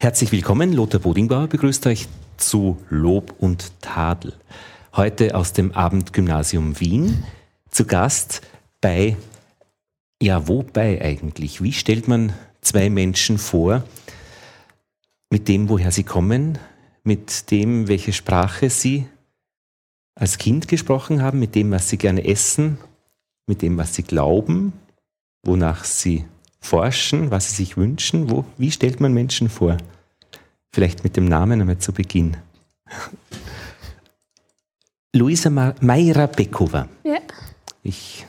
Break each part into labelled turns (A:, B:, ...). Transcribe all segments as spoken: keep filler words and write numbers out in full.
A: Herzlich willkommen, Lothar Bodingbauer begrüßt euch zu Lob und Tadel. Heute aus dem Abendgymnasium Wien, zu Gast bei, ja wobei eigentlich, wie stellt man zwei Menschen vor, mit dem, woher sie kommen, mit dem, welche Sprache sie als Kind gesprochen haben, mit dem, was sie gerne essen, mit dem, was sie glauben, wonach sie forschen, was sie sich wünschen. Wo, wie stellt man Menschen vor? Vielleicht mit dem Namen einmal zu Beginn. Luisa Meirer-Bekova.
B: Ja.
A: Ich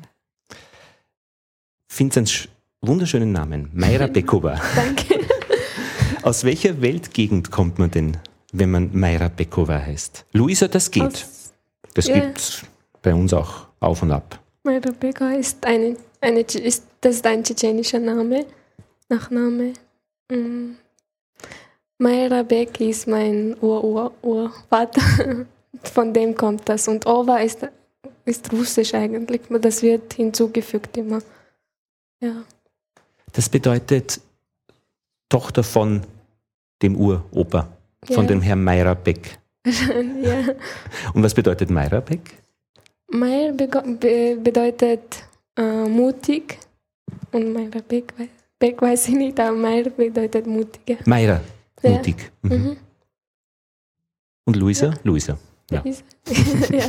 A: finde es einen wunderschönen Namen. Meirer-Bekova.
B: Danke.
A: Aus welcher Weltgegend kommt man denn, wenn man Meirer-Bekova heißt? Luisa, das geht.
B: Aus,
A: das
B: ja.
A: gibt bei uns auch auf und ab.
B: Meirer-Bekova ist, eine, eine, ist, das ist ein tschetschenischer Name, Nachname. Mm. Meirer-Bek ist mein Ur-Ur-Urvater, von dem kommt das. Und Ova ist, ist russisch eigentlich, das wird hinzugefügt immer. Ja.
A: Das bedeutet Tochter von dem Uropa, von
B: Ja.
A: dem Herrn Meirer-Bek.
B: Ja.
A: Und was bedeutet Meirer-Bek?
B: Meier be- bedeutet äh, mutig und Meirer-Bek Bek weiß ich nicht, aber Meier bedeutet mutiger.
A: Meirer,
B: Ja.
A: mutig. Mhm.
B: Mhm.
A: Und Luisa?
B: Ja.
A: Luisa. Ja.
B: Ja.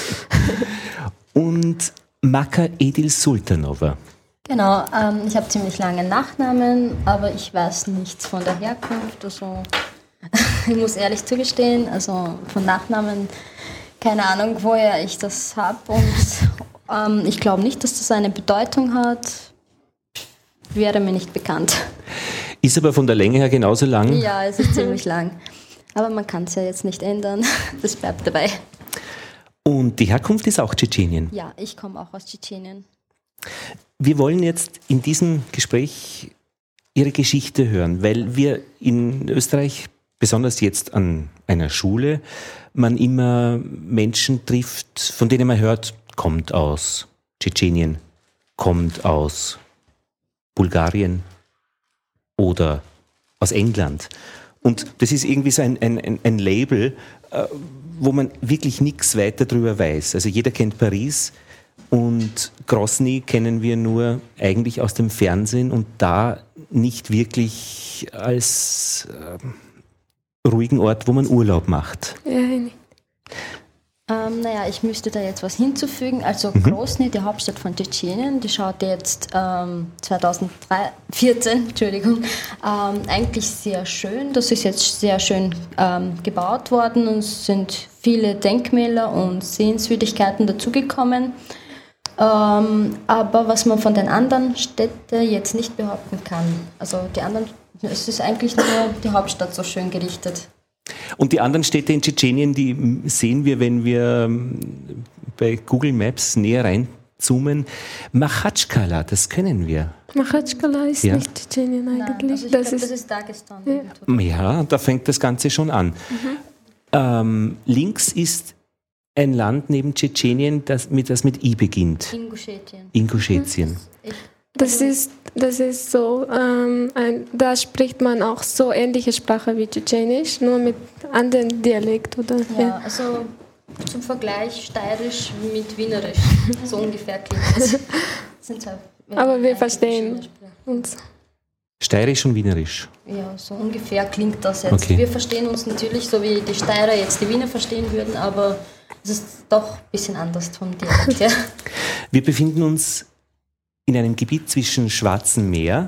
A: Und Maka Edil Sultanova.
C: Genau, ähm, ich habe ziemlich lange Nachnamen, aber ich weiß nichts von der Herkunft. Also ich muss ehrlich zugestehen, also von Nachnamen keine Ahnung, woher ich das habe. Und ähm, ich glaube nicht, dass das eine Bedeutung hat. Wäre mir nicht bekannt.
A: Ist aber von der Länge her genauso lang.
C: Ja, es ist ziemlich lang. Aber man kann es ja jetzt nicht ändern. Das bleibt dabei.
A: Und die Herkunft ist auch Tschetschenien.
C: Ja, ich komme auch aus Tschetschenien.
A: Wir wollen jetzt in diesem Gespräch Ihre Geschichte hören, weil wir in Österreich, besonders jetzt an einer Schule, man immer Menschen trifft, von denen man hört, kommt aus Tschetschenien, kommt aus Bulgarien oder aus England. Und das ist irgendwie so ein, ein, ein Label, wo man wirklich nichts weiter darüber weiß. Also jeder kennt Paris und Grozny kennen wir nur eigentlich aus dem Fernsehen und da nicht wirklich als äh, ruhigen Ort, wo man Urlaub macht.
B: Ja, nicht.
C: Ähm, naja, ich müsste da jetzt was hinzufügen. Also
A: Mhm.
C: Grozny, die Hauptstadt von Tschetschenien, die schaut jetzt ähm, zweitausendvierzehn, Entschuldigung, ähm, eigentlich sehr schön. Das ist jetzt sehr schön ähm, gebaut worden und es sind viele Denkmäler und Sehenswürdigkeiten dazugekommen. Ähm, aber was man von den anderen Städten jetzt nicht behaupten kann. Also die anderen, es ist eigentlich nur die Hauptstadt so schön gerichtet.
A: Und die anderen Städte in Tschetschenien, die sehen wir, wenn wir bei Google Maps näher reinzoomen. Machatschkala, das kennen wir.
B: Machatschkala ist
A: Ja.
B: nicht Tschetschenien
C: Nein,
B: eigentlich.
C: also ich
B: das,
C: glaube,
B: ist,
C: das ist Dagestan.
B: Ja.
A: Ja, da fängt das Ganze schon an. Ähm, links ist ein Land neben Tschetschenien, das mit, das mit I beginnt.
C: Ingushetien.
A: Ingushetien.
C: Ich,
B: das ist das ist so, ähm, ein, da spricht man auch so ähnliche Sprache wie Tschetschenisch, nur mit anderem Dialekt, oder?
C: ja, also zum Vergleich Steirisch mit Wienerisch. So ungefähr klingt das. Das sind zwei, ja,
B: Aber wir
C: eigentlich
B: verstehen
C: verschiedene Sprachen.
B: uns.
A: Steirisch und Wienerisch.
C: Ja, so ungefähr klingt das jetzt.
A: Okay.
C: Wir verstehen uns natürlich, so wie die Steirer jetzt die Wiener verstehen würden, aber es ist doch ein bisschen anders vom Dialekt. Ja.
A: Wir befinden uns in einem Gebiet zwischen Schwarzem Meer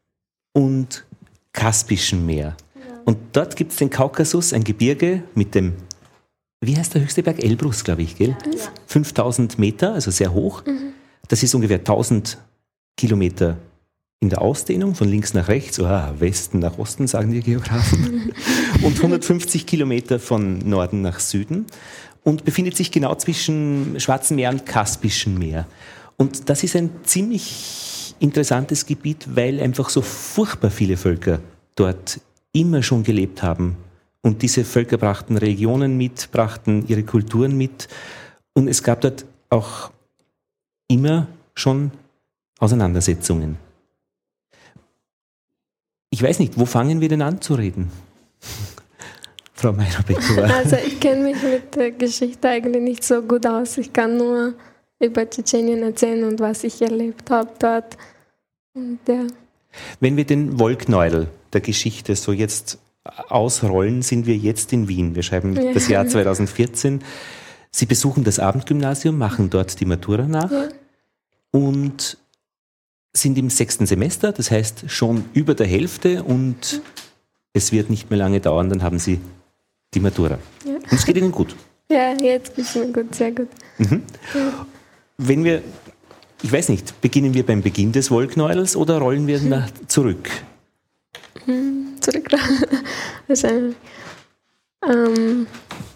A: und Kaspischem Meer. Und dort gibt es den Kaukasus, ein Gebirge mit dem, wie heißt der höchste Berg? Elbrus, glaube ich, gell?
C: Ja.
A: fünftausend Meter, also sehr hoch. Das ist ungefähr tausend Kilometer in der Ausdehnung, von links nach rechts, ah, Westen nach Osten, sagen die Geografen. Und hundertfünfzig Kilometer von Norden nach Süden. Und befindet sich genau zwischen Schwarzem Meer und Kaspischem Meer. Und das ist ein ziemlich interessantes Gebiet, weil einfach so furchtbar viele Völker dort immer schon gelebt haben. Und diese Völker brachten Religionen mit, brachten ihre Kulturen mit. Und es gab dort auch immer schon Auseinandersetzungen. Ich weiß nicht, wo fangen wir denn an zu reden? Frau Meirer-Bekova.
B: Also ich kenne mich mit der Geschichte eigentlich nicht so gut aus. Ich kann nur über Tschetschenien erzählen und was ich erlebt habe dort. Und, ja.
A: Wenn wir den Wollknäuel der Geschichte so jetzt ausrollen, sind wir jetzt in Wien. Wir schreiben ja. das Jahr zweitausendvierzehn. Sie besuchen das Abendgymnasium, machen dort die Matura nach ja. und sind im sechsten Semester, das heißt schon über der Hälfte und ja. es wird nicht mehr lange dauern, dann haben Sie die Matura. Ja. Und es geht Ihnen gut.
B: Ja, jetzt geht es mir gut, sehr gut.
A: Mhm. Ja. Wenn wir, ich weiß nicht, beginnen wir beim Beginn des Wollknäuels oder rollen wir nach zurück?
B: Zurück. Wahrscheinlich. Ähm.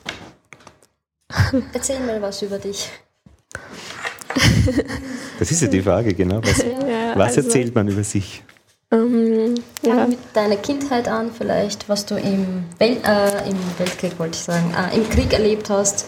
C: Erzähl mal was über dich.
A: Das ist ja die Frage, genau. Was, ja, was also, erzählt man über sich?
C: Ähm, ja. Fang mit deiner Kindheit an, vielleicht, was du im, Wel- äh, im Weltkrieg, wollte ich sagen, äh, im Krieg erlebt hast.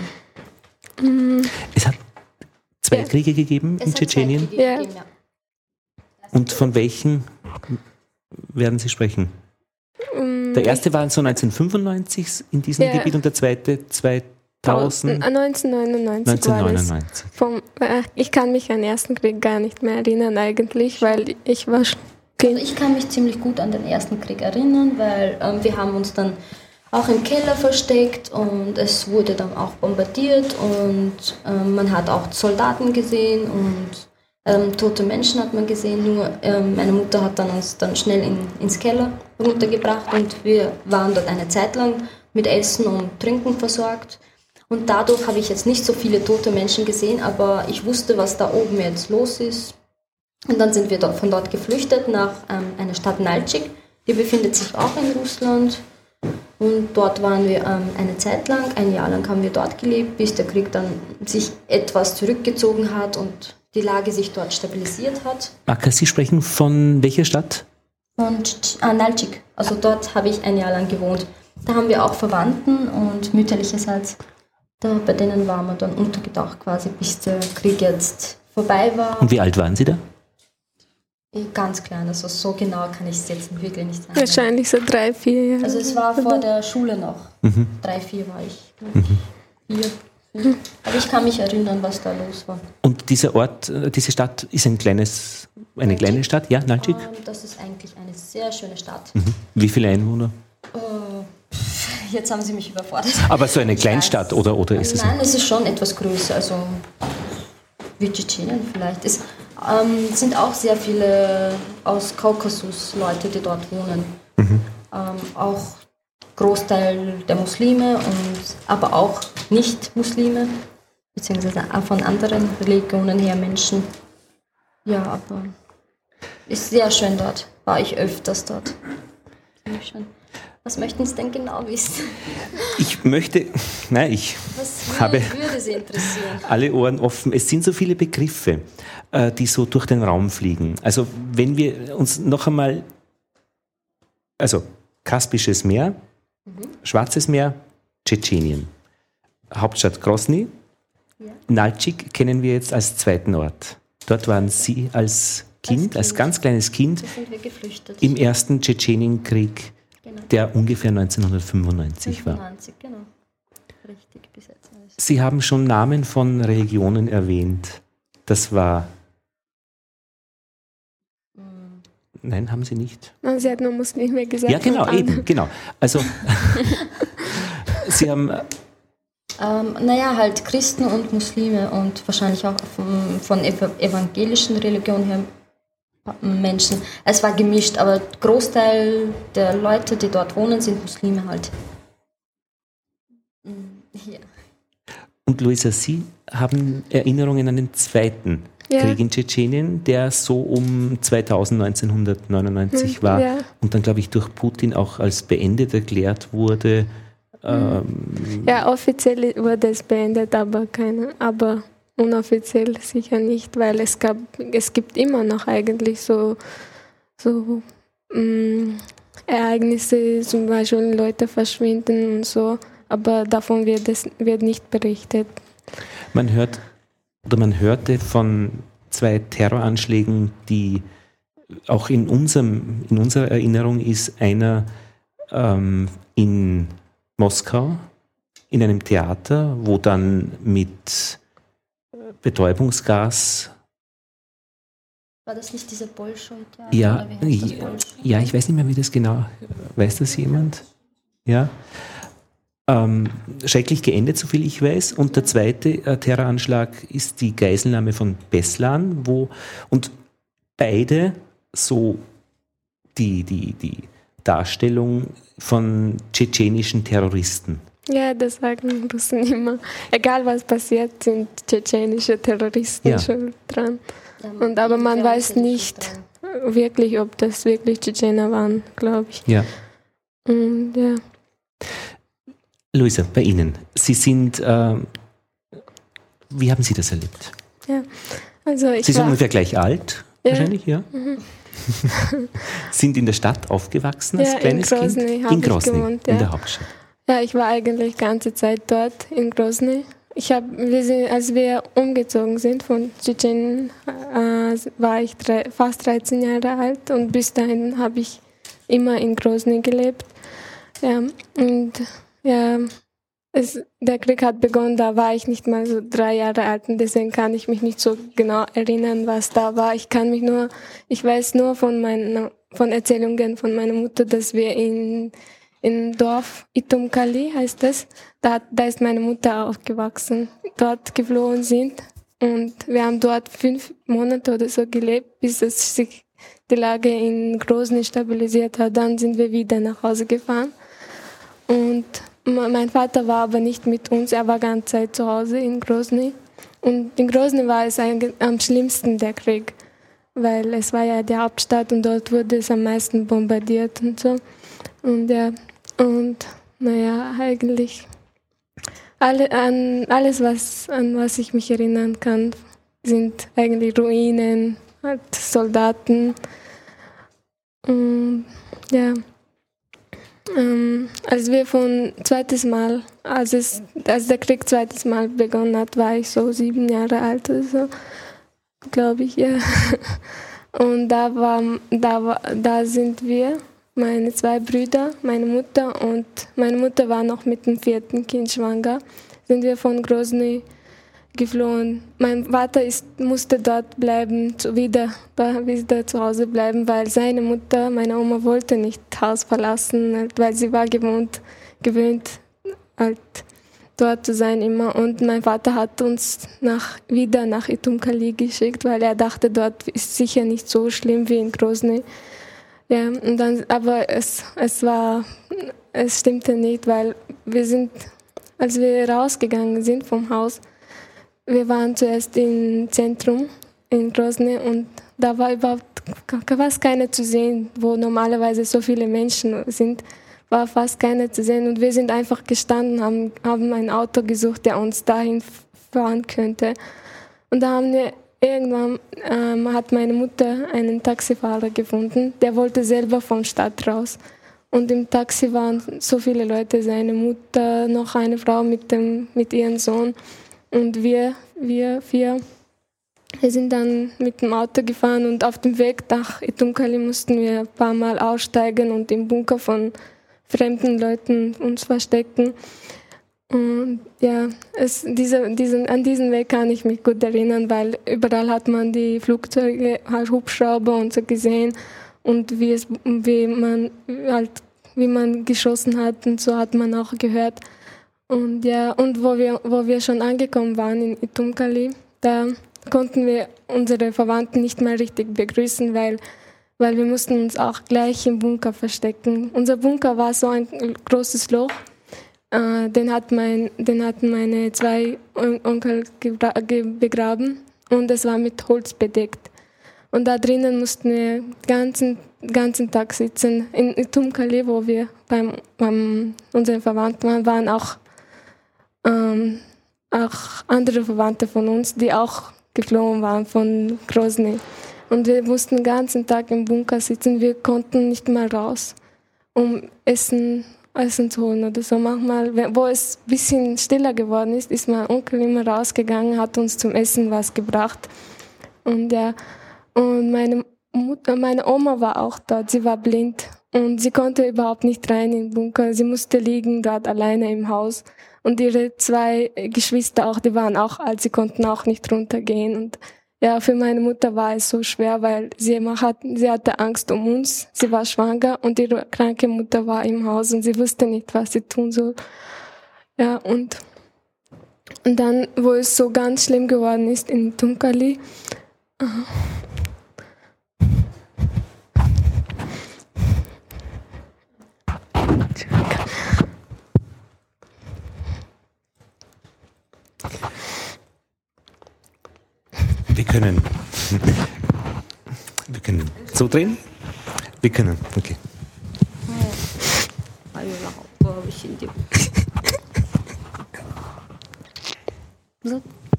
C: Ähm.
A: Es hat zwei ja. Kriege gegeben es in Tschetschenien.
B: Ja.
C: Gegeben, ja.
A: Und von welchen werden Sie sprechen? Der erste war so neunzehnhundertfünfundneunzig in diesem
B: ja.
A: Gebiet und der zweite zweitausend?
B: neunzehnhundertneunundneunzig.
A: neunzehnhundertneunundneunzig.
B: Vom, äh, ich kann mich an den ersten Krieg gar nicht mehr erinnern eigentlich, weil ich war Kind.
C: Also ich kann mich ziemlich gut an den ersten Krieg erinnern, weil ähm, wir haben uns dann auch im Keller versteckt und es wurde dann auch bombardiert und ähm, man hat auch Soldaten gesehen und Ähm, tote Menschen hat man gesehen, nur ähm, meine Mutter hat dann uns dann schnell in, ins Keller runtergebracht und wir waren dort eine Zeit lang mit Essen und Trinken versorgt. Und dadurch habe ich jetzt nicht so viele tote Menschen gesehen, aber ich wusste, was da oben jetzt los ist. Und dann sind wir dort, von dort geflüchtet nach ähm, einer Stadt Naltschik, die befindet sich auch in Russland. Und dort waren wir ähm, eine Zeit lang, ein Jahr lang haben wir dort gelebt, bis der Krieg dann sich etwas zurückgezogen hat und die Lage sich dort stabilisiert hat.
A: Aka, Sie sprechen von welcher Stadt?
C: Von ah, Naltschik. Also dort habe ich ein Jahr lang gewohnt. Da haben wir auch Verwandten und mütterlicherseits, da, bei denen waren wir dann untergetaucht quasi, bis der Krieg jetzt vorbei war.
A: Und wie alt waren Sie da?
C: Ganz klein, also so genau kann ich es jetzt wirklich nicht sagen.
B: Wahrscheinlich so drei, vier Jahre.
C: Also es war vor der Schule noch. Mhm. Drei, vier war ich. Mhm. Vier. Aber ich kann mich erinnern, was da los war.
A: Und dieser Ort, diese Stadt ist ein kleines, eine Naltschik. Kleine Stadt? Ja, Naltschik?
C: Um, das ist eigentlich eine sehr schöne Stadt.
A: Mhm. Wie viele Einwohner?
C: Uh, jetzt haben Sie mich überfordert.
A: Aber so eine Kleinstadt oder, oder ist es?
C: Nein, es ist schon etwas größer, also wie Tschetschenien vielleicht. Es ähm, sind auch sehr viele aus Kaukasus Leute, die dort wohnen. Mhm. Ähm, auch Großteil der Muslime, und aber auch Nicht-Muslime, beziehungsweise auch von anderen Religionen her Menschen. Ja, aber ist sehr schön dort. War ich öfters dort. Ziemlich schön. Was möchten Sie denn genau wissen?
A: Ich möchte, nein, ich
C: Was
A: habe
C: würde Sie interessieren?
A: Alle Ohren offen. Es sind so viele Begriffe, die so durch den Raum fliegen. Also wenn wir uns noch einmal, also Kaspisches Meer, Mhm. Schwarzes Meer, Tschetschenien. Hauptstadt Grosny. Ja. Naltschik kennen wir jetzt als zweiten Ort. Dort waren Sie als Kind, als, kind. als ganz kleines Kind,
C: sind wir geflüchtet.
A: Im ersten Tschetschenienkrieg, genau. Der ungefähr neunzehnhundertfünfundneunzig
C: fünfundneunzig, war. Genau. Richtig besetzt.
A: Sie haben schon Namen von Religionen erwähnt. Das war... Nein, haben Sie nicht.
B: Sie hat nur Muslime gesagt.
A: Ja, genau, eben, genau. Also, Sie haben...
C: Ähm, naja, halt Christen und Muslime und wahrscheinlich auch von, von evangelischen Religionen her Menschen. Es war gemischt, aber der Großteil der Leute, die dort wohnen, sind Muslime halt. Ja.
A: Und Luisa, Sie haben Erinnerungen an den zweiten Ja. Krieg in Tschetschenien, der so um zweitausend, neunzehnhundertneunundneunzig war ja. Und dann, glaube ich, durch Putin auch als beendet erklärt wurde. Ähm
B: ja, offiziell wurde es beendet, aber keine, aber unoffiziell sicher nicht, weil es gab, es gibt immer noch eigentlich so, so mh, Ereignisse, zum Beispiel Leute verschwinden und so, aber davon wird es wird nicht berichtet.
A: Man hört Oder man hörte von zwei Terroranschlägen, die auch in, unserem, in unserer Erinnerung ist einer ähm, in Moskau in einem Theater, wo dann mit Betäubungsgas.
C: War das nicht diese Bolschoi-Theater?
A: Ja, ja, ja, ich weiß nicht mehr, wie das genau. Weiß das jemand? Ja. Ähm, schrecklich geendet, soviel ich weiß. Und der zweite äh, Terroranschlag ist die Geiselnahme von Beslan, wo und beide so die, die, die Darstellung von tschetschenischen Terroristen.
B: Ja, das sagen Russen immer. Egal was passiert, sind tschetschenische Terroristen ja. schon dran. Ja, und aber man weiß nicht wirklich, ob das wirklich Tschetschener waren, glaube ich.
A: Ja.
B: Und, ja.
A: Luisa, bei Ihnen. Sie sind, äh, wie haben Sie das erlebt?
B: Ja, also ich
A: Sie sind
B: war,
A: ungefähr gleich alt,
B: ja.
A: wahrscheinlich, ja? Mhm. Sind in der Stadt aufgewachsen als
B: ja,
A: kleines
B: in Grozny
A: Kind?
B: In Grozny, gewohnt, ja.
A: in der Hauptstadt.
B: Ja, ich war eigentlich die ganze Zeit dort in Grozny. Ich hab, wir sind, als wir umgezogen sind von Tschetschenien, äh, war ich drei, fast dreizehn Jahre alt und bis dahin habe ich immer in Grozny gelebt. Ja, und ja, es, der Krieg hat begonnen, da war ich nicht mal so drei Jahre alt und deswegen kann ich mich nicht so genau erinnern, was da war. Ich kann mich nur, ich weiß nur von meinen, von Erzählungen von meiner Mutter, dass wir in Im Dorf Itumkali heißt es, da, da ist meine Mutter aufgewachsen, dort geflohen sind und wir haben dort fünf Monate oder so gelebt, bis es sich die Lage in Grozny stabilisiert hat. Dann sind wir wieder nach Hause gefahren und mein Vater war aber nicht mit uns, er war die ganze Zeit zu Hause in Grozny und in Grozny war es eigentlich am schlimmsten der Krieg, weil es war ja die Hauptstadt und dort wurde es am meisten bombardiert und so und ja. Und naja, eigentlich alle, an alles, was, an was ich mich erinnern kann, sind eigentlich Ruinen, halt Soldaten. Und ja, ähm, als wir von zweites Mal, als, es, als der Krieg zweites Mal begonnen hat, war ich so sieben Jahre alt oder so, glaube ich, ja. Und da, war, da, war, da sind wir. Meine zwei Brüder, meine Mutter und meine Mutter war noch mit dem vierten Kind schwanger, sind wir von Grozny geflohen. Mein Vater ist, musste dort bleiben, wieder, wieder zu Hause bleiben, weil seine Mutter, meine Oma, wollte nicht das Haus verlassen, weil sie war gewohnt, gewöhnt, halt dort zu sein immer. Und mein Vater hat uns nach, wieder nach Itumkali geschickt, weil er dachte, dort ist sicher nicht so schlimm wie in Grozny. Ja, und dann, aber es, es war, es stimmte nicht, weil wir sind, als wir rausgegangen sind vom Haus, wir waren zuerst im Zentrum in Grozny und da war überhaupt fast keiner zu sehen, wo normalerweise so viele Menschen sind, war fast keiner zu sehen und wir sind einfach gestanden, haben, haben ein Auto gesucht, der uns dahin fahren könnte. Und da haben wir Irgendwann ähm, hat meine Mutter einen Taxifahrer gefunden, der wollte selber von der Stadt raus. Und im Taxi waren so viele Leute, seine Mutter, noch eine Frau mit, dem, mit ihrem Sohn. Und wir, wir vier, wir sind dann mit dem Auto gefahren und auf dem Weg nach Itumkali mussten wir ein paar Mal aussteigen und im Bunker von fremden Leuten uns verstecken. Und ja, es, diese, diesen, an diesen Weg kann ich mich gut erinnern, weil überall hat man die Flugzeuge, Hubschrauber und so gesehen und wie, es, wie, man, halt, wie man geschossen hat und so hat man auch gehört. Und ja, und wo wir, wo wir schon angekommen waren in Itumkali, da konnten wir unsere Verwandten nicht mal richtig begrüßen, weil, weil wir mussten uns auch gleich im Bunker verstecken. Unser Bunker war so ein großes Loch. Den, hat mein, den hatten meine zwei Onkel begraben und es war mit Holz bedeckt. Und da drinnen mussten wir den ganzen, ganzen Tag sitzen. In Itumkali, wo wir beim, beim unseren Verwandten waren, waren auch, ähm, auch andere Verwandte von uns, die auch geflohen waren von Grozny. Und wir mussten den ganzen Tag im Bunker sitzen. Wir konnten nicht mal raus, um Essen Essen zu holen oder so. Manchmal, wo es ein bisschen stiller geworden ist, ist mein Onkel immer rausgegangen, hat uns zum Essen was gebracht. Und ja, und meine, Mutter, meine Oma war auch dort, sie war blind und sie konnte überhaupt nicht rein in den Bunker. Sie musste liegen dort alleine im Haus. Und ihre zwei Geschwister auch, die waren auch alt, sie konnten auch nicht runtergehen. Und ja, für meine Mutter war es so schwer, weil sie immer hat, sie hatte Angst um uns. Sie war schwanger und ihre kranke Mutter war im Haus und sie wusste nicht, was sie tun soll. Ja, und, und dann, wo es so ganz schlimm geworden ist in Tunkali,
A: Wir können. Wir können so drehen? Wir können, okay.
C: So.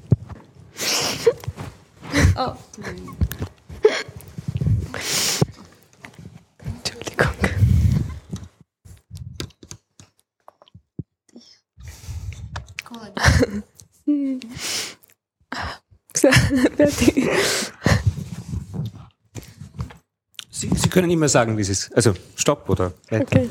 C: Oh.
B: Entschuldigung. Hm. Fertig.
A: Sie, Sie können immer sagen, wie es ist. Also Stopp oder weiter.
B: Okay.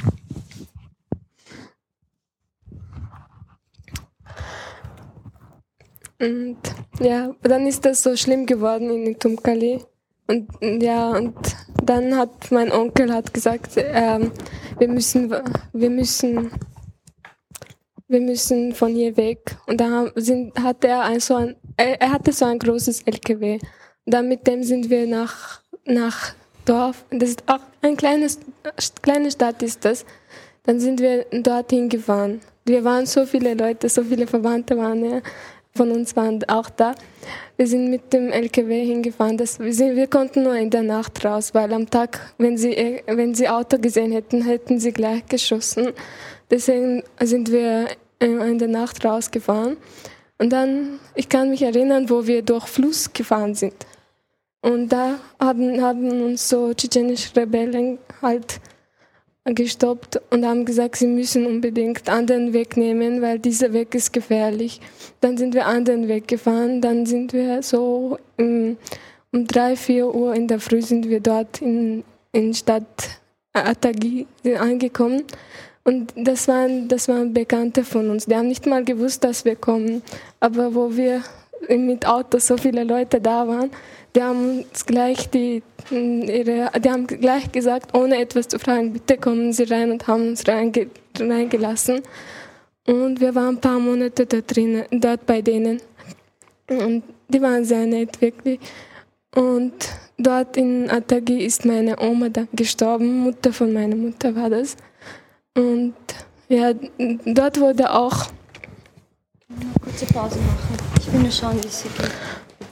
B: Und ja, dann ist das so schlimm geworden in Tunkali. Und ja, und dann hat mein Onkel hat gesagt, ähm, wir müssen, wir müssen, wir müssen von hier weg. Und da sind, hatte er ein, so ein, er, er hatte so ein großes L K W. Und dann mit dem sind wir nach, nach Dorf. Das ist auch ein kleines, kleine Stadt ist das. Dann sind wir dorthin gefahren. Wir waren so viele Leute, so viele Verwandte waren ja. Von uns waren auch da. Wir sind mit dem L K W hingefahren. Das, wir, sind, wir konnten nur in der Nacht raus, weil am Tag, wenn sie, wenn sie Auto gesehen hätten, hätten sie gleich geschossen. Deswegen sind wir in der Nacht rausgefahren. Und dann, ich kann mich erinnern, wo wir durch Fluss gefahren sind. Und da haben, haben uns so tschetschenische Rebellen halt gestoppt und haben gesagt, sie müssen unbedingt einen anderen Weg nehmen, weil dieser Weg ist gefährlich. Dann sind wir einen anderen Weg gefahren, dann sind wir so um, um drei, vier Uhr in der Früh sind wir dort in, in Stadt Atagi angekommen. Und das waren, das waren Bekannte von uns. Die haben nicht mal gewusst, dass wir kommen. Aber wo wir mit Autos so viele Leute da waren, die haben uns gleich die, ihre, die haben gleich gesagt, ohne etwas zu fragen, bitte kommen Sie rein und haben uns reinge, reingelassen. Und wir waren ein paar Monate da drinnen, dort bei denen. Und die waren sehr nett, wirklich. Und dort in Atagi ist meine Oma da gestorben, Mutter von meiner Mutter war das. Und ja, dort wurde auch...
C: Eine kurze Pause machen. Ich will nur schauen, wie es hier geht.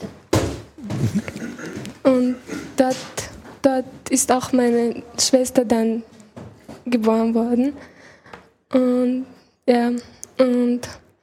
B: Und dort, dort ist auch meine Schwester dann geboren worden. Und ja, und,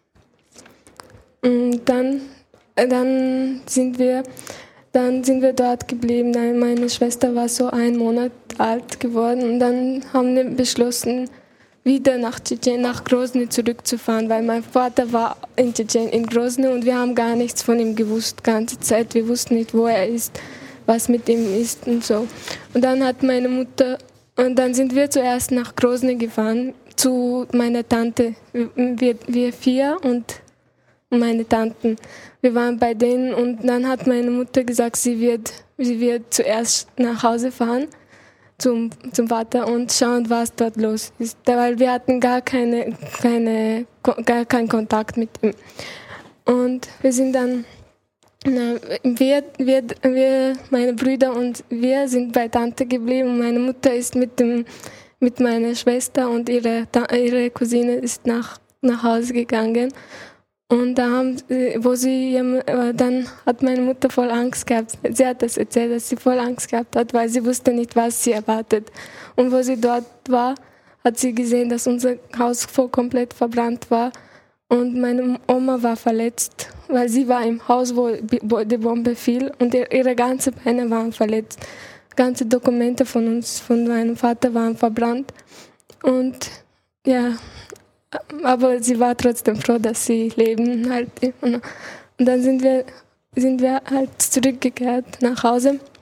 B: und dann, dann sind wir, dann sind wir dort geblieben. Meine Schwester war so einen Monat alt geworden und dann haben wir beschlossen, wieder nach Tschetschenien, nach Grozny zurückzufahren, weil mein Vater war in Tschetschenien, in Grozny und wir haben gar nichts von ihm gewusst, die ganze Zeit. Wir wussten nicht, wo er ist, was mit ihm ist und so. Und dann hat meine Mutter, und dann sind wir zuerst nach Grozny gefahren, zu meiner Tante, wir, wir vier und meine Tanten. Wir waren bei denen und dann hat meine Mutter gesagt, sie wird, sie wird zuerst nach Hause fahren. Zum, zum Vater und schauen, was dort los ist. Weil wir hatten gar, keine, keine, gar keinen Kontakt mit ihm. Und wir sind dann, na, wir, wir, wir, meine Brüder und wir sind bei Tante geblieben. Und meine Mutter ist mit, dem, mit meiner Schwester und ihre, ihre Cousine ist nach, nach Hause gegangen. Und da haben, wo sie, dann hat meine Mutter voll Angst gehabt. Sie hat das erzählt, dass sie voll Angst gehabt hat, weil sie wusste nicht, was sie erwartet. Und wo sie dort war, hat sie gesehen, dass unser Haus voll komplett verbrannt war. Und meine Oma war verletzt, weil sie war im Haus, wo die Bombe fiel. Und ihre ganzen Beine waren verletzt. Ganze Dokumente von uns, von meinem Vater waren verbrannt. Und ja... Aber sie war trotzdem froh, dass sie leben halt. Und dann sind wir, sind wir halt zurückgekehrt nach Hause.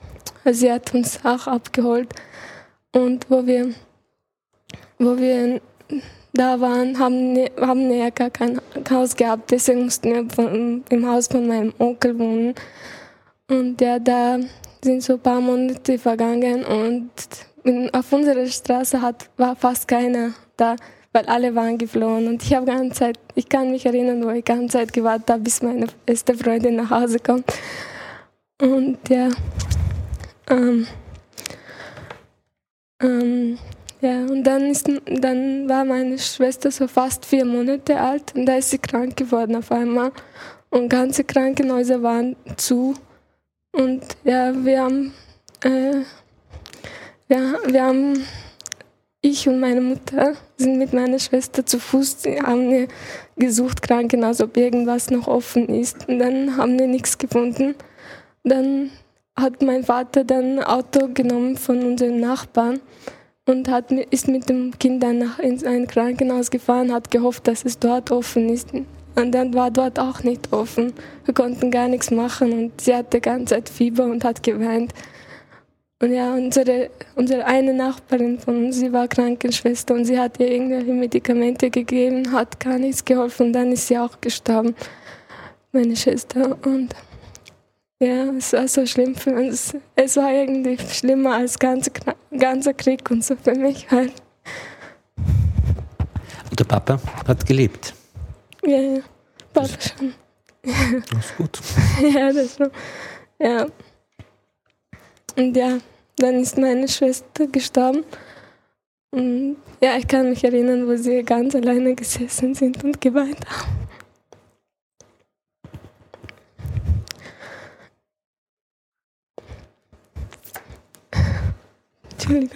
B: sie hat uns auch abgeholt. Und wo wir, wo wir da waren, haben wir haben wir ja gar kein Haus gehabt, deswegen mussten wir von, im Haus von meinem Onkel wohnen. Und ja, da sind so ein paar Monate vergangen und in, auf unserer Straße hat, war fast keiner da, weil alle waren geflohen. Und ich habe ganze Zeit, ich kann mich erinnern, wo ich ganze Zeit gewartet habe, bis meine beste Freundin nach Hause kommt. Und ja, ähm, ähm, ja, und dann, ist, dann war meine Schwester so fast vier Monate alt und da ist sie krank geworden auf einmal. Und ganze Krankenhäuser waren zu. Und ja, wir haben, äh, wir, wir haben, ich und meine Mutter sind mit meiner Schwester zu Fuß, haben wir gesucht, Krankenhaus, ob irgendwas noch offen ist. Und dann haben wir nichts gefunden. Dann hat mein Vater dann ein Auto genommen von unseren Nachbarn und hat, ist mit dem Kind dann nach in ein Krankenhaus gefahren, hat gehofft, dass es dort offen ist. Und dann war dort auch nicht offen. Wir konnten gar nichts machen und sie hatte die ganze Zeit Fieber und hat geweint. Und ja, unsere, unsere eine Nachbarin von uns, sie war Krankenschwester und sie hat ihr irgendwelche Medikamente gegeben, hat gar nichts geholfen und dann ist sie auch gestorben, meine Schwester. Und ja, es war so schlimm für uns. Es war irgendwie schlimmer als ganzer ganze Krieg und so für mich halt.
A: Und der Papa hat gelebt?
B: Ja, ja, Papa schon.
A: Das ist gut.
B: Ja, das schon. Ja. Und ja, dann ist meine Schwester gestorben. Und ja, ich kann mich erinnern, wo sie ganz alleine gesessen sind und geweint haben. Entschuldigung.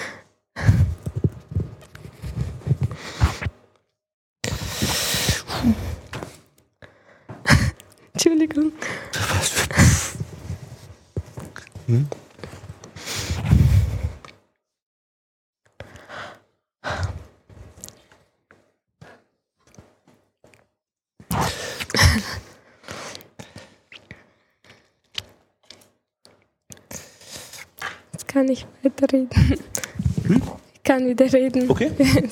B: Entschuldigung. Hm? Jetzt kann ich weiterreden. Hm? Ich kann wieder reden.
A: Okay.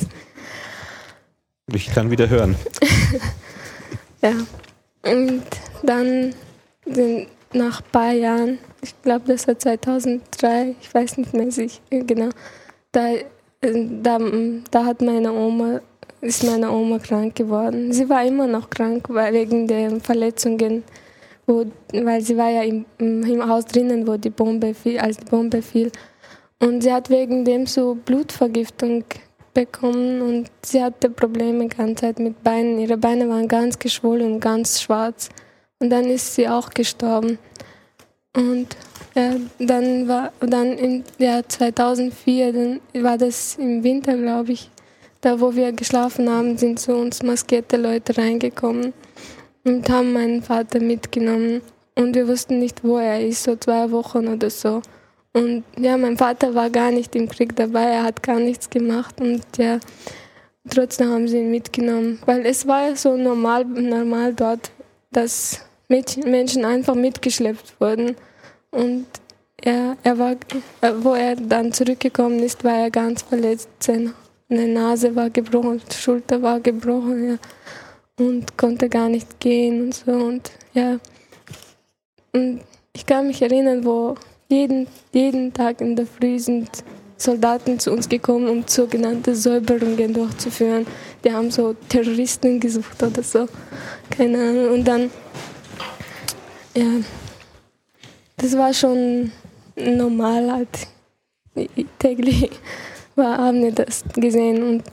A: Ich kann wieder hören.
B: Ja. Und dann sind nach ein paar Jahren, ich glaube, das war zweitausenddrei, ich weiß nicht mehr sicher, genau, da, da, da hat meine Oma, ist meine Oma krank geworden. Sie war immer noch krank, weil wegen der Verletzungen, wo, weil sie war ja im, im Haus drinnen, wo die Bombe fiel, als die Bombe fiel. Und sie hat wegen dem so Blutvergiftung bekommen und sie hatte Probleme die ganze Zeit mit Beinen. Ihre Beine waren ganz geschwollen und ganz schwarz. Und dann ist sie auch gestorben. Und ja, dann war dann im Jahr zweitausendvier, dann war das im Winter, glaube ich, da wo wir geschlafen haben, sind so uns maskierte Leute reingekommen und haben meinen Vater mitgenommen. Und wir wussten nicht, wo er ist, so zwei Wochen oder so. Und ja, mein Vater war gar nicht im Krieg dabei, er hat gar nichts gemacht und ja, trotzdem haben sie ihn mitgenommen. Weil es war ja so normal, normal dort, dass Menschen einfach mitgeschleppt wurden. Und ja, er war, wo er dann zurückgekommen ist, war er ganz verletzt. Seine Nase war gebrochen, die Schulter war gebrochen, ja, und konnte gar nicht gehen und so. Und ja, und ich kann mich erinnern, wo jeden, jeden Tag in der Früh sind Soldaten zu uns gekommen, um sogenannte Säuberungen durchzuführen. Die haben so Terroristen gesucht oder so, keine Ahnung. Und dann, ja, das war schon normal halt. Täglich war, haben wir das gesehen. Und,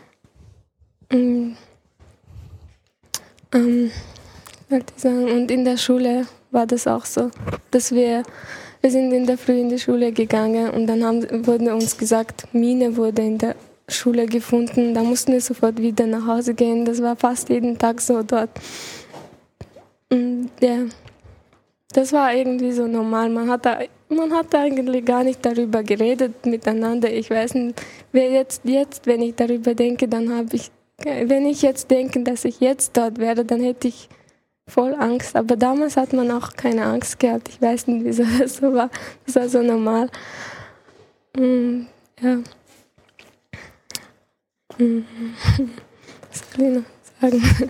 B: und, ähm, wollte ich sagen, und in der Schule war das auch so, dass wir Wir sind in der Früh in die Schule gegangen und dann haben, wurde uns gesagt, Mine wurde in der Schule gefunden. Da mussten wir sofort wieder nach Hause gehen. Das war fast jeden Tag so dort. Und ja, das war irgendwie so normal. Man hat, da, man hat eigentlich gar nicht darüber geredet miteinander. Ich weiß nicht, wer jetzt, jetzt, wenn ich darüber denke, dann habe ich, wenn ich jetzt denke, dass ich jetzt dort wäre, dann hätte ich voll Angst. Aber damals hat man auch keine Angst gehabt. Ich weiß nicht, wieso das so war. Das war so normal. Mm, ja. Mm. Was soll ich noch sagen?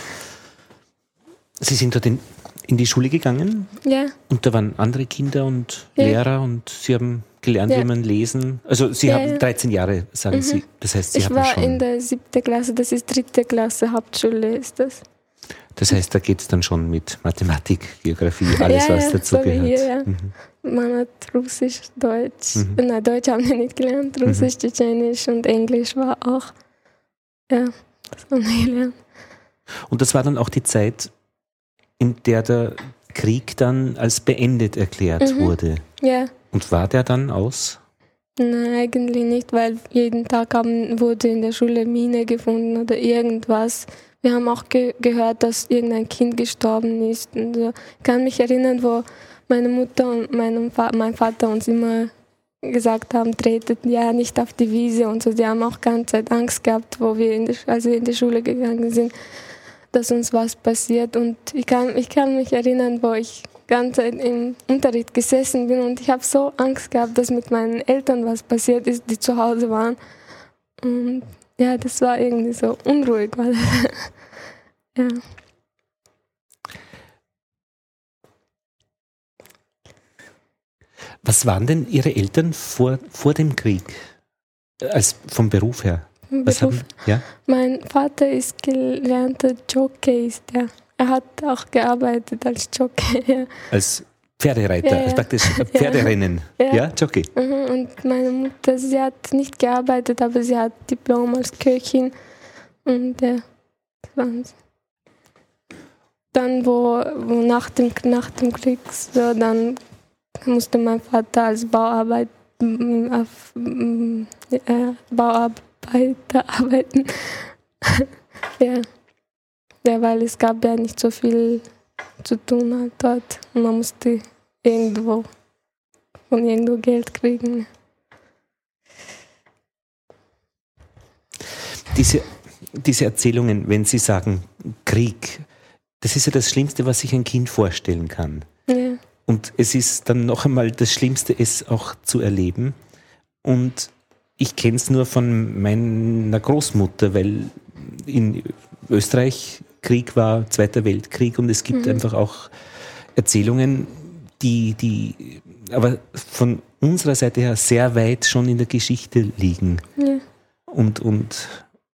A: Sie sind dort in, in die Schule gegangen?
B: Ja.
A: Und da waren andere Kinder und
B: Ja.
A: Lehrer und Sie haben gelernt,
B: Ja.
A: wie man lesen. Also Sie
B: Ja,
A: haben
B: ja.
A: dreizehn Jahre, sagen
B: Mhm.
A: Sie. Das heißt, Sie
B: Ich
A: haben
B: war
A: schon.
B: in der siebten Klasse, das ist dritte Klasse, Hauptschule ist das.
A: Das heißt, da geht es dann schon mit Mathematik, Geografie, alles,
B: ja,
A: was
B: ja,
A: dazu
B: so wie
A: gehört.
B: hier, ja.
A: Mhm.
B: Man hat Russisch, Deutsch,
A: Mhm.
B: nein, Deutsch haben wir nicht gelernt, Russisch,
A: Mhm.
B: Tschetschenisch und Englisch war auch, ja, das haben wir gelernt.
A: Und das war dann auch die Zeit, in der der Krieg dann als beendet erklärt
B: Mhm.
A: wurde.
B: Ja,
A: Und war der dann aus?
B: nein, eigentlich nicht, weil jeden Tag haben, wurde in der Schule Mine gefunden oder irgendwas. Wir haben auch ge- gehört, dass irgendein Kind gestorben ist. Und so. Ich kann mich erinnern, wo meine Mutter und mein, Fa- mein Vater uns immer gesagt haben, tretet ja nicht auf die Wiese und so. Die haben auch ganze Zeit Angst gehabt, wo wir in die, als wir in die Schule gegangen sind, dass uns was passiert. Und ich kann, ich kann mich erinnern, wo ich ganze Zeit im Unterricht gesessen bin und ich habe so Angst gehabt, dass mit meinen Eltern was passiert ist, die zu Hause waren. Und ja, das war irgendwie so unruhig. Weil ja.
A: Was waren denn Ihre Eltern vor, vor dem Krieg? Als vom Beruf her? Was
B: Beruf.
A: haben, ja?
B: Mein Vater ist gelernter Jockey, ist der. Er hat auch gearbeitet als Jockey. Ja.
A: Als Pferdereiter,
B: Ja, ja.
A: als praktisch Pferderennen. Ja,
B: Ja.
A: Jockey.
B: Mhm, und meine Mutter, sie hat nicht gearbeitet, aber sie hat Diplom als Köchin. Und ja, das war's. Dann, wo, wo nach, dem, nach dem Krieg, so, dann musste mein Vater als Bauarbeit, mm, auf, mm, äh, Bauarbeiter arbeiten. ja. ja, weil es gab ja nicht so viel zu tun halt dort. Und man musste irgendwo von irgendwo Geld kriegen.
A: Diese, diese Erzählungen, wenn Sie sagen Krieg, das ist ja das Schlimmste, was sich ein Kind vorstellen kann.
B: Ja.
A: Und es ist dann noch einmal das Schlimmste, es auch zu erleben. Und ich kenne es nur von meiner Großmutter, weil in Österreich Krieg war, Zweiter Weltkrieg, und es gibt
B: Mhm.
A: einfach auch Erzählungen, die, die aber von unserer Seite her sehr weit schon in der Geschichte liegen.
B: Ja.
A: Und, und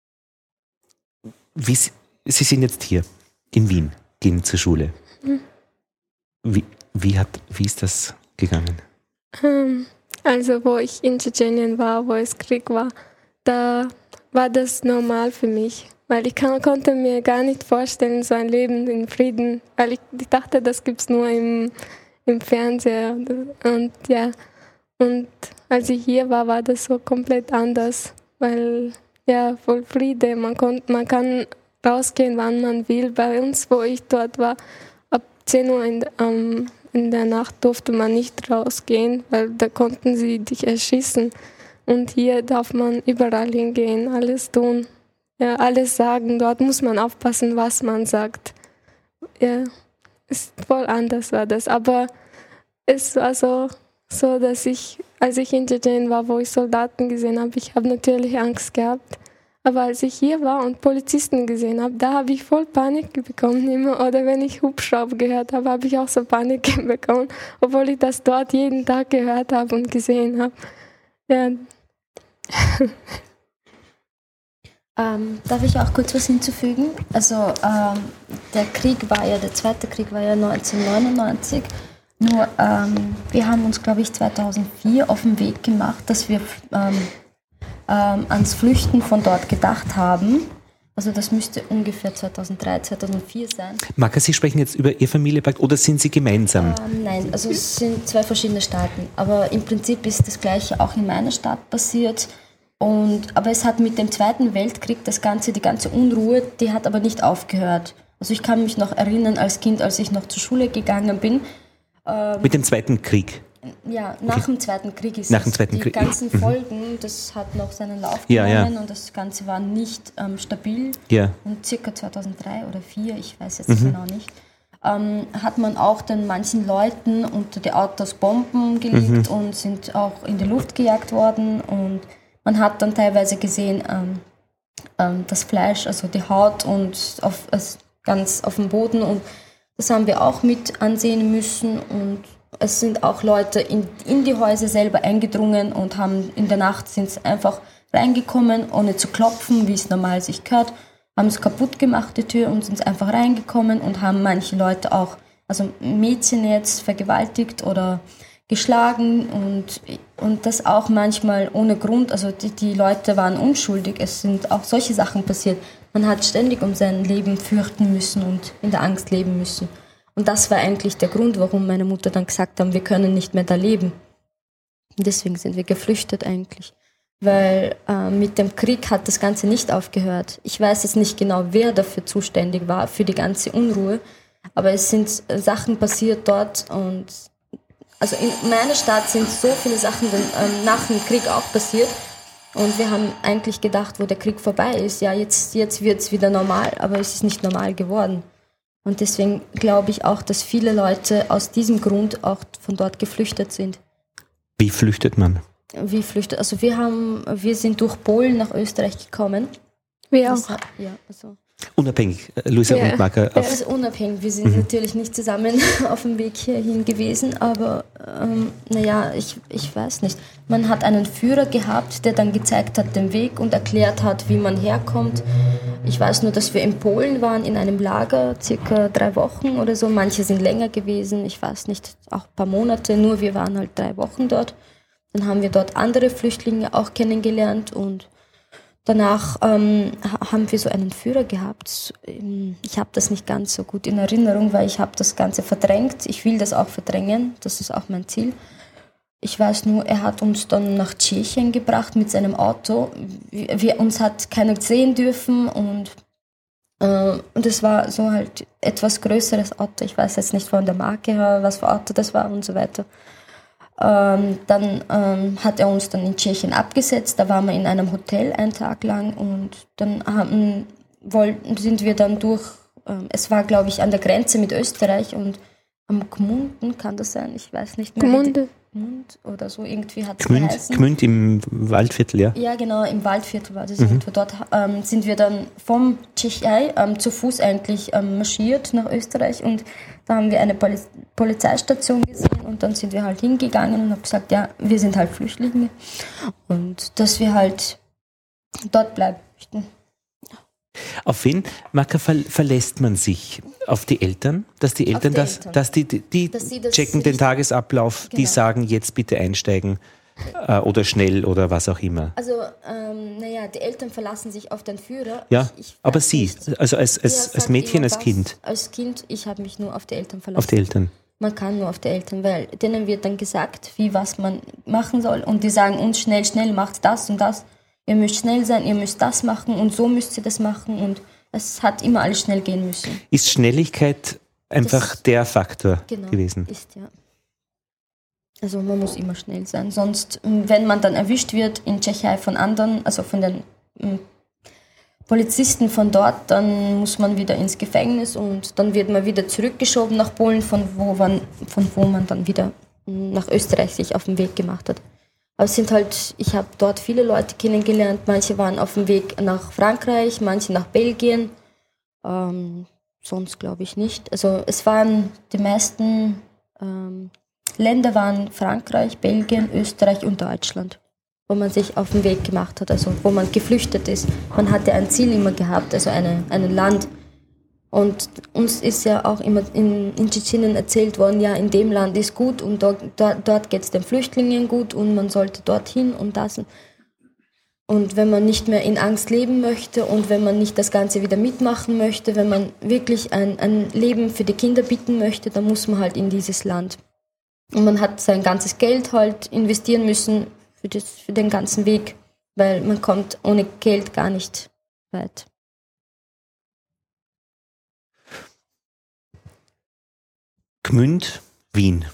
A: wie, Sie Sie sind jetzt hier in Wien, gehen zur Schule.
B: Mhm.
A: Wie, wie, hat, wie ist das gegangen?
B: Ähm, Also wo ich in Tschetschenien war, wo es Krieg war, da war das normal für mich. Weil ich kann, konnte mir gar nicht vorstellen, so ein Leben in Frieden. Weil ich, ich dachte, das gibt es nur im, im Fernseher. Und ja, und als ich hier war, war das so komplett anders. Weil, ja, voll Friede. Man, konnt, man kann rausgehen, wann man will. Bei uns, wo ich dort war, ab zehn Uhr in, ähm, in der Nacht durfte man nicht rausgehen, weil da konnten sie dich erschießen. Und hier darf man überall hingehen, alles tun. Ja, alles sagen. Dort muss man aufpassen, was man sagt. Ja, ist voll anders war das. Aber es war so, so, dass ich, als ich in Tschetschenien war, wo ich Soldaten gesehen habe, ich habe natürlich Angst gehabt. Aber als ich hier war und Polizisten gesehen habe, da habe ich voll Panik bekommen immer. Oder wenn ich Hubschrauber gehört habe, habe ich auch so Panik bekommen, obwohl ich das dort jeden Tag gehört habe und gesehen habe. Ja.
C: Ähm, darf ich auch kurz was hinzufügen? Also ähm, der Krieg war ja, der Zweite Krieg war ja neunzehnhundertneunundneunzig. Nur ähm, wir haben uns, glaube ich, zweitausendvier auf den Weg gemacht, dass wir ähm, ähm, ans Flüchten von dort gedacht haben. Also das müsste ungefähr zweitausenddrei, zweitausendvier sein.
A: Marka, Sie sprechen jetzt über Ihr Familienpakt oder sind Sie gemeinsam?
C: Ähm, nein, also es sind zwei verschiedene Staaten. Aber im Prinzip ist das Gleiche auch in meiner Stadt passiert. Und, aber es hat mit dem Zweiten Weltkrieg das Ganze, die ganze Unruhe, die hat aber nicht aufgehört. Also ich kann mich noch erinnern als Kind, als ich noch zur Schule gegangen bin. Ähm,
A: Mit dem Zweiten Krieg?
C: Ja, nach okay. dem Zweiten Krieg ist
A: nach dem
C: es.
A: Zweiten
C: Die
A: Krieg.
C: ganzen Folgen, das hat noch seinen Lauf
A: ja,
C: genommen
A: ja.
C: und das Ganze war nicht ähm, stabil.
A: Ja.
C: Und circa zweitausenddrei oder zweitausendvier, ich weiß jetzt
A: mhm.
C: genau nicht, ähm, hat man auch dann manchen Leuten unter die Autos Bomben gelegt mhm. und sind auch in die Luft gejagt worden. Und man hat dann teilweise gesehen, ähm, ähm, das Fleisch, also die Haut und auf, also ganz auf dem Boden. Und das haben wir auch mit ansehen müssen. Und es sind auch Leute in, in die Häuser selber eingedrungen und haben in der Nacht sind es einfach reingekommen, ohne zu klopfen, wie es normal sich gehört, haben es kaputt gemacht, die Tür, und sind einfach reingekommen und haben manche Leute auch, also Mädchen jetzt vergewaltigt oder geschlagen und, und das auch manchmal ohne Grund. Also die, die Leute waren unschuldig, es sind auch solche Sachen passiert. Man hat ständig um sein Leben fürchten müssen und in der Angst leben müssen. Und das war eigentlich der Grund, warum meine Mutter dann gesagt hat, wir können nicht mehr da leben. Und deswegen sind wir geflüchtet eigentlich. Weil äh, mit dem Krieg hat das Ganze nicht aufgehört. Ich weiß jetzt nicht genau, wer dafür zuständig war, für die ganze Unruhe. Aber es sind Sachen passiert dort. Und also in meiner Stadt sind so viele Sachen dann, ähm, nach dem Krieg auch passiert. Und wir haben eigentlich gedacht, wo der Krieg vorbei ist, ja, jetzt, jetzt wird es wieder normal. Aber es ist nicht normal geworden. Und deswegen glaube ich auch, dass viele Leute aus diesem Grund auch von dort geflüchtet sind.
A: Wie flüchtet man?
C: Wie flüchtet? Also wir haben, wir sind durch Polen nach Österreich gekommen.
B: Wir auch.
C: Das, ja, also.
A: Unabhängig, Luisa
B: Ja.
A: und Marka.
C: Das ist unabhängig. Wir sind mhm. natürlich nicht zusammen auf dem Weg hierhin gewesen, aber ähm, naja, ich, ich weiß nicht. Man hat einen Führer gehabt, der dann gezeigt hat den Weg und erklärt hat, wie man herkommt. Ich weiß nur, dass wir in Polen waren, in einem Lager, circa drei Wochen oder so. Manche sind länger gewesen, ich weiß nicht, auch ein paar Monate, nur wir waren halt drei Wochen dort. Dann haben wir dort andere Flüchtlinge auch kennengelernt und danach ähm, haben wir so einen Führer gehabt. Ich habe das nicht ganz so gut in Erinnerung, weil ich habe das Ganze verdrängt. Ich will das auch verdrängen, das ist auch mein Ziel. Ich weiß nur, er hat uns dann nach Tschechien gebracht mit seinem Auto. Wir, wir uns hat keiner sehen dürfen und äh, und es war so halt etwas größeres Auto. Ich weiß jetzt nicht von der Marke her, was für Auto das war und so weiter. Ähm, dann ähm, hat er uns dann in Tschechien abgesetzt, da waren wir in einem Hotel einen Tag lang und dann haben, wollten, sind wir dann durch, ähm, es war glaube ich an der Grenze mit Österreich und am Gmunden, kann das sein, ich weiß nicht mehr.
B: Gmunde.
C: Gmund oder so, irgendwie hat es
A: Gmünd,
C: geheißen.
A: Gmünd im Waldviertel, ja?
C: Ja, genau, im Waldviertel war das.
A: Mhm.
C: Dort ähm, sind wir dann vom Tschechei ähm, zu Fuß eigentlich ähm, marschiert nach Österreich und da haben wir eine Poliz- Polizeistation gesehen und dann sind wir halt hingegangen und haben gesagt, ja, wir sind halt Flüchtlinge und dass wir halt dort bleiben möchten.
A: Auf wen, Marka, ver- verlässt man sich? Auf die Eltern? Dass die Eltern,
C: die
A: das,
C: Eltern.
A: dass die, die, die
C: Dass sie das
A: checken den
C: richtig-
A: Tagesablauf, die
C: Genau.
A: sagen, jetzt bitte einsteigen äh, oder schnell oder was auch immer.
C: Also, ähm, naja, die Eltern verlassen sich auf den Führer.
A: Ja,
C: Ich- ich
A: aber
C: weiß
A: Sie,
C: nicht.
A: also als,
C: Er
A: als, als
C: sagt
A: Mädchen,
C: immer
A: als
C: das.
A: Kind,
C: Als Kind, ich habe mich nur auf die Eltern verlassen.
A: auf die Eltern.
C: Man kann nur auf die Eltern, weil denen wird dann gesagt, wie was man machen soll. Und die sagen uns schnell, schnell, macht das und das. Ihr müsst schnell sein, ihr müsst das machen und so müsst ihr das machen. Und es hat immer alles schnell gehen müssen.
A: Ist Schnelligkeit einfach
C: Das-
A: der Faktor
C: Genau,
A: gewesen?
C: ist ja. Also man muss immer schnell sein. Sonst, wenn man dann erwischt wird in Tschechei von anderen, also von den m, Polizisten von dort, dann muss man wieder ins Gefängnis und dann wird man wieder zurückgeschoben nach Polen, von wo man, von wo man dann wieder m, nach Österreich sich auf den Weg gemacht hat. Aber es sind halt, ich habe dort viele Leute kennengelernt, manche waren auf dem Weg nach Frankreich, manche nach Belgien, ähm, sonst glaube ich nicht. Also es waren die meisten ähm, Länder waren Frankreich, Belgien, Österreich und Deutschland, wo man sich auf den Weg gemacht hat, also wo man geflüchtet ist. Man hatte ein Ziel immer gehabt, also eine, ein Land. Und uns ist ja auch immer in, in Tschetschenien erzählt worden, ja, in dem Land ist gut und dort, dort, dort geht es den Flüchtlingen gut und man sollte dorthin und das. Und wenn man nicht mehr in Angst leben möchte und wenn man nicht das Ganze wieder mitmachen möchte, wenn man wirklich ein, ein Leben für die Kinder bieten möchte, dann muss man halt in dieses Land. Und man hat sein ganzes Geld halt investieren müssen für, das, für den ganzen Weg, weil man kommt ohne Geld gar nicht weit.
A: Gmünd, Wien.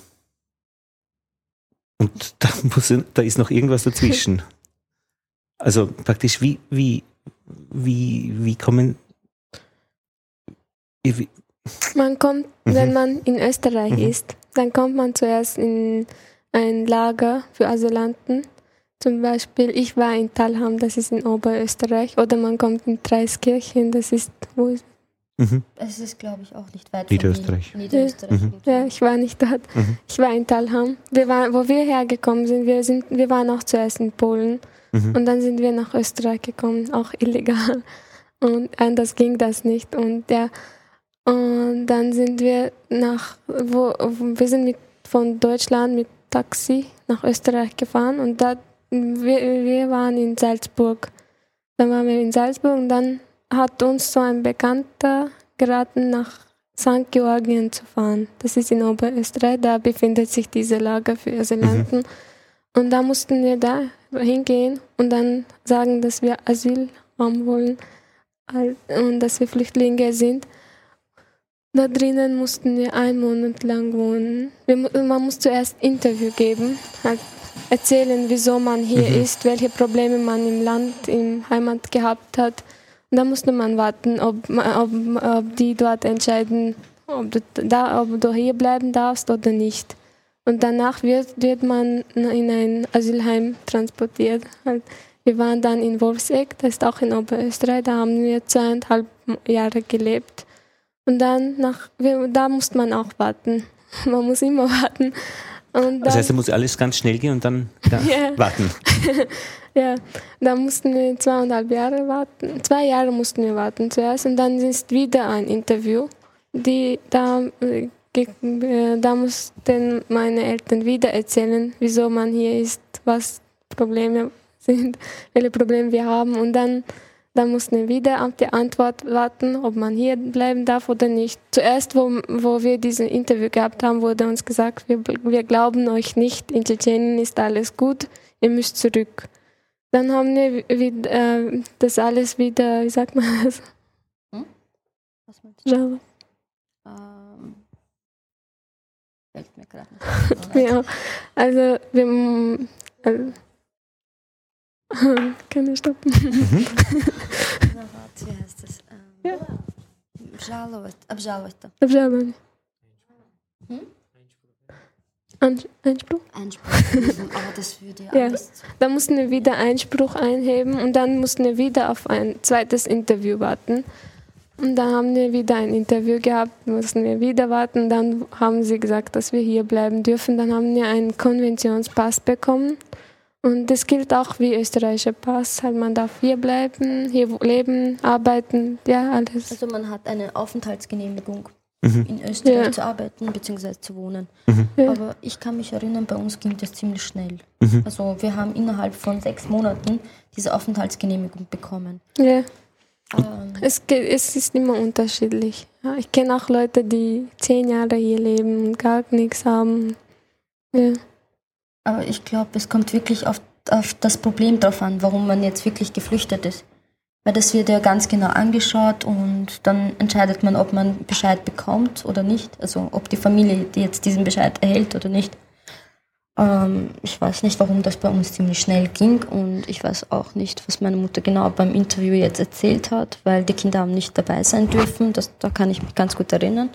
A: Und da, muss, da ist noch irgendwas dazwischen. Also praktisch, wie, wie, wie, wie kommen, wie,
B: Man kommt, mhm. wenn man in Österreich mhm. ist, dann kommt man zuerst in ein Lager für Asylanten. Zum Beispiel, ich war in Thalheim, das ist in Oberösterreich, oder man kommt in Dreiskirchen, das ist, wo ist
C: mhm. Es ist, glaube ich, auch nicht weit
A: Niederösterreich.
C: von Niederösterreich.
B: Mhm. Ja, ich war nicht dort. Mhm. Ich war in Thalheim. Wir waren, wo wir hergekommen sind, wir, sind, wir waren auch zuerst in Polen mhm. und dann sind wir nach Österreich gekommen, auch illegal. Und anders ging das nicht. Und ja, und dann sind wir nach, wo, wir sind mit, von Deutschland mit Taxi nach Österreich gefahren und da, wir, wir waren in Salzburg. Dann waren wir in Salzburg und dann hat uns so ein Bekannter geraten, nach Sankt Georgien zu fahren. Das ist in Oberösterreich, da befindet sich diese Lager für Asylanten. Mhm. Und da mussten wir da hingehen und dann sagen, dass wir Asyl haben wollen und dass wir Flüchtlinge sind. Da drinnen mussten wir einen Monat lang wohnen. Wir, man muss zuerst Interview geben, halt erzählen, wieso man hier mhm. ist, welche Probleme man im Land, im Heimat gehabt hat. Und dann musste man warten, ob, ob, ob die dort entscheiden, ob du, da, ob du hier bleiben darfst oder nicht. Und danach wird, wird man in ein Asylheim transportiert. Halt, wir waren dann in Wolfsegg, das ist auch in Oberösterreich, da haben wir zweieinhalb Jahre gelebt. Und dann, nach, da muss man auch warten. Man muss immer warten. Und dann,
A: das heißt, da muss alles ganz schnell gehen und dann yeah. warten.
B: Ja, da mussten wir zweieinhalb Jahre warten. Zwei Jahre mussten wir warten zuerst und dann ist wieder ein Interview. Die, da, da mussten meine Eltern wieder erzählen, wieso man hier ist, was Probleme sind, welche Probleme wir haben. Und dann Dann mussten wir wieder auf die Antwort warten, ob man hier bleiben darf oder nicht. Zuerst, wo, wo wir dieses Interview gehabt haben, wurde uns gesagt, wir, wir glauben euch nicht, in Tschetschenien ist alles gut, ihr müsst zurück. Dann haben wir wieder, äh, das alles wieder, wie sagt man das? Hm? Was meinst du? Ja. Ähm, fällt mir gerade nicht. Ja, also wir... Also, kann ich stoppen? Mhm.
C: Wie heißt das? Ähm, ja. Обжаловать.
B: Обжаловать. Hm? Einspruch?
C: Einspruch einheben, aber das würde ja,
B: ja alles... Da mussten wir wieder Einspruch einheben und dann mussten wir wieder auf ein zweites Interview warten. Und dann haben wir wieder ein Interview gehabt, mussten wir wieder warten. Dann haben sie gesagt, dass wir hier bleiben dürfen. Dann haben wir einen Konventionspass bekommen. Und das gilt auch wie österreichischer Pass. Halt, man darf hier bleiben, hier leben, arbeiten, ja, alles.
C: Also man hat eine Aufenthaltsgenehmigung, mhm. in Österreich ja. zu arbeiten bzw. zu wohnen. Mhm. Ja. Aber ich kann mich erinnern, bei uns ging das ziemlich schnell. Mhm. Also wir haben innerhalb von sechs Monaten diese Aufenthaltsgenehmigung bekommen.
B: Ja. Ähm, es, geht, es ist immer unterschiedlich. Ja, ich kenne auch Leute, die zehn Jahre hier leben und gar nichts haben. Ja.
C: Aber ich glaube, es kommt wirklich auf, auf das Problem drauf an, warum man jetzt wirklich geflüchtet ist. Weil das wird ja ganz genau angeschaut und dann entscheidet man, ob man Bescheid bekommt oder nicht. Also ob die Familie die jetzt diesen Bescheid erhält oder nicht. Ähm, ich weiß nicht, warum das bei uns ziemlich schnell ging und ich weiß auch nicht, was meine Mutter genau beim Interview jetzt erzählt hat, weil die Kinder haben nicht dabei sein dürfen. Das, da kann ich mich ganz gut erinnern.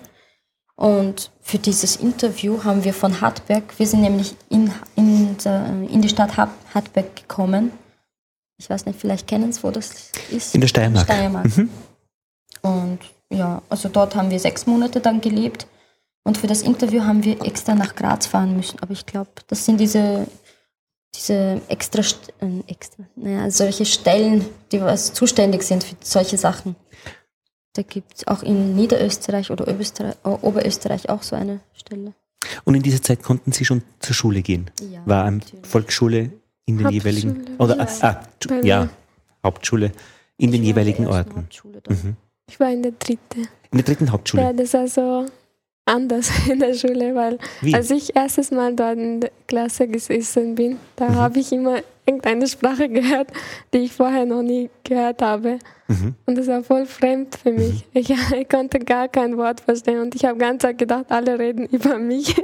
C: Und für dieses Interview haben wir von Hartberg, wir sind nämlich in, in, der, in die Stadt Hartberg gekommen. Ich weiß nicht, vielleicht kennen Sie, wo das ist.
A: In der Steiermark.
C: Steiermark. Mhm. Und ja, also dort haben wir sechs Monate dann gelebt. Und für das Interview haben wir extra nach Graz fahren müssen. Aber ich glaube, das sind diese, diese extra, äh, extra naja, solche Stellen, die was zuständig sind für solche Sachen. Da gibt es auch in Niederösterreich oder Oberösterreich, Oberösterreich auch so eine Stelle.
A: Und in dieser Zeit konnten Sie schon zur Schule gehen?
C: Ja,
A: war eine natürlich. Volksschule in den jeweiligen, oder ja, ah, ah, ja Hauptschule in ich den jeweiligen Orten?
B: Mhm. Ich war in der dritten.
A: In der dritten Hauptschule?
B: Ja, das war so anders in der Schule, weil Wie? als ich erstes Mal dort in der Klasse gesessen bin, da mhm. habe ich immer irgendeine Sprache gehört, die ich vorher noch nie gehört habe. Mhm. Und das war voll fremd für mich. Mhm. Ich, ich konnte gar kein Wort verstehen und ich habe die ganze Zeit gedacht, alle reden über mich.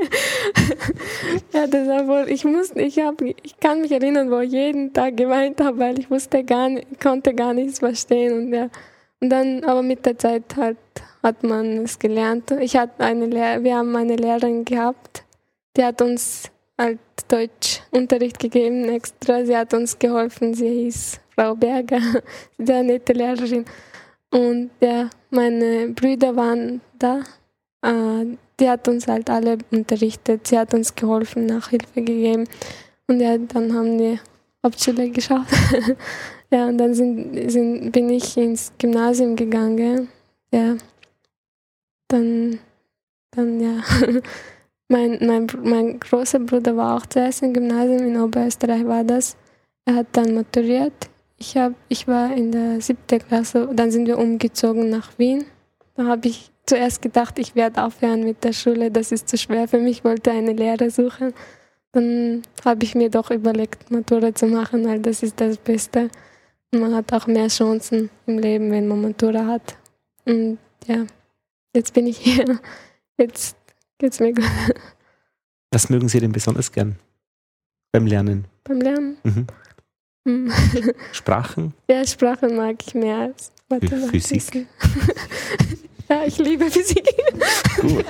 B: Ja, das war voll, ich muss, ich hab, ich kann mich erinnern, wo ich jeden Tag geweint habe, weil ich wusste gar nicht, konnte gar nichts verstehen und ja. Und dann, aber mit der Zeit halt hat man es gelernt. Ich hatte eine Lehr- wir haben eine Lehrerin gehabt, die hat uns halt Deutschunterricht gegeben extra. Sie hat uns geholfen, sie hieß Frau Berger, sehr nette Lehrerin. Und ja, meine Brüder waren da. Äh, die hat uns halt alle unterrichtet. Sie hat uns geholfen, Nachhilfe gegeben. Und ja, dann haben wir Hauptschule geschafft. Ja, und dann sind, sind, bin ich ins Gymnasium gegangen. Ja, dann, dann ja. Mein, mein, mein großer Bruder war auch zuerst im Gymnasium, in Oberösterreich war das. Er hat dann maturiert. Ich, hab, ich war in der siebten Klasse, dann sind wir umgezogen nach Wien. Da habe ich zuerst gedacht, ich werde aufhören mit der Schule, das ist zu schwer für mich, ich wollte eine Lehre suchen. Dann habe ich mir doch überlegt, Matura zu machen, weil das ist das Beste. Und man hat auch mehr Chancen im Leben, wenn man Matura hat. Und ja, jetzt bin ich hier. Jetzt geht's mir gut.
A: Was mögen Sie denn besonders gern beim Lernen?
B: Beim Lernen?
A: Mhm.
B: Mhm.
A: Sprachen?
B: Ja, Sprachen mag ich mehr als Mathematik.
A: Physik?
B: Ja, ich liebe Physik.
A: Gut.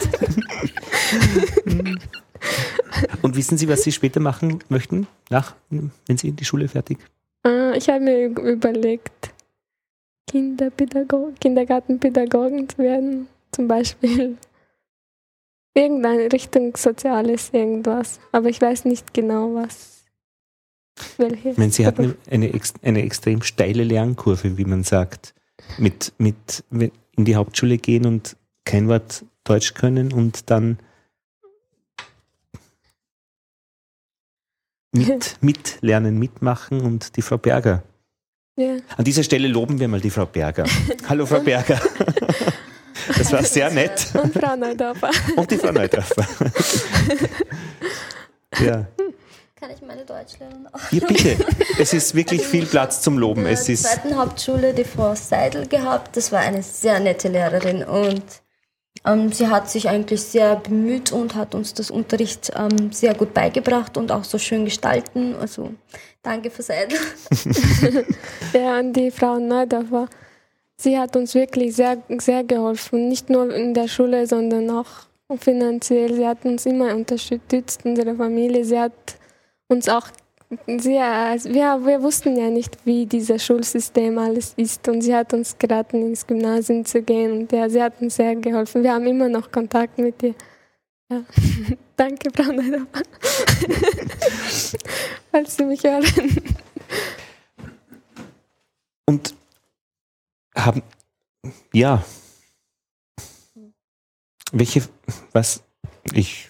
A: Und wissen Sie, was Sie später machen möchten, nach, wenn Sie in die Schule fertig?
B: Uh, ich habe mir überlegt, Kinderpädago- Kindergartenpädagogin zu werden, zum Beispiel. Irgendeine Richtung Soziales, irgendwas. Aber ich weiß nicht genau, was. Welches.
A: Ich meine, Sie hatten eine, eine extrem steile Lernkurve, wie man sagt. Mit, mit in die Hauptschule gehen und kein Wort Deutsch können und dann mit, mitlernen, mitmachen und die Frau Berger.
B: Ja.
A: An dieser Stelle loben wir mal die Frau Berger. Hallo Frau Berger. Das war sehr nett.
B: Und Frau Neudorfer.
A: Und die Frau Neudorfer. Ja.
C: Kann ich meine Deutschlehrerin auch?
A: Ja, bitte. Es ist wirklich viel Platz zum Loben. Es
C: In
A: ist
C: der zweiten Hauptschule die Frau Seidel gehabt. Das war eine sehr nette Lehrerin und ähm, sie hat sich eigentlich sehr bemüht und hat uns das Unterricht ähm, sehr gut beigebracht und auch so schön gestalten. Also danke, Frau Seidel.
B: Ja, und die Frau Neudorfer, sie hat uns wirklich sehr, sehr geholfen. Nicht nur in der Schule, sondern auch finanziell. Sie hat uns immer unterstützt, unsere Familie. Sie hat uns auch, sie, also wir, wir wussten ja nicht, wie dieses Schulsystem alles ist. Und sie hat uns geraten, ins Gymnasium zu gehen. Und ja, sie hat uns sehr geholfen. Wir haben immer noch Kontakt mit ihr. Ja. Danke, Frau Neudorfer. Falls Sie mich hören.
A: und haben, ja, welche, was, ich,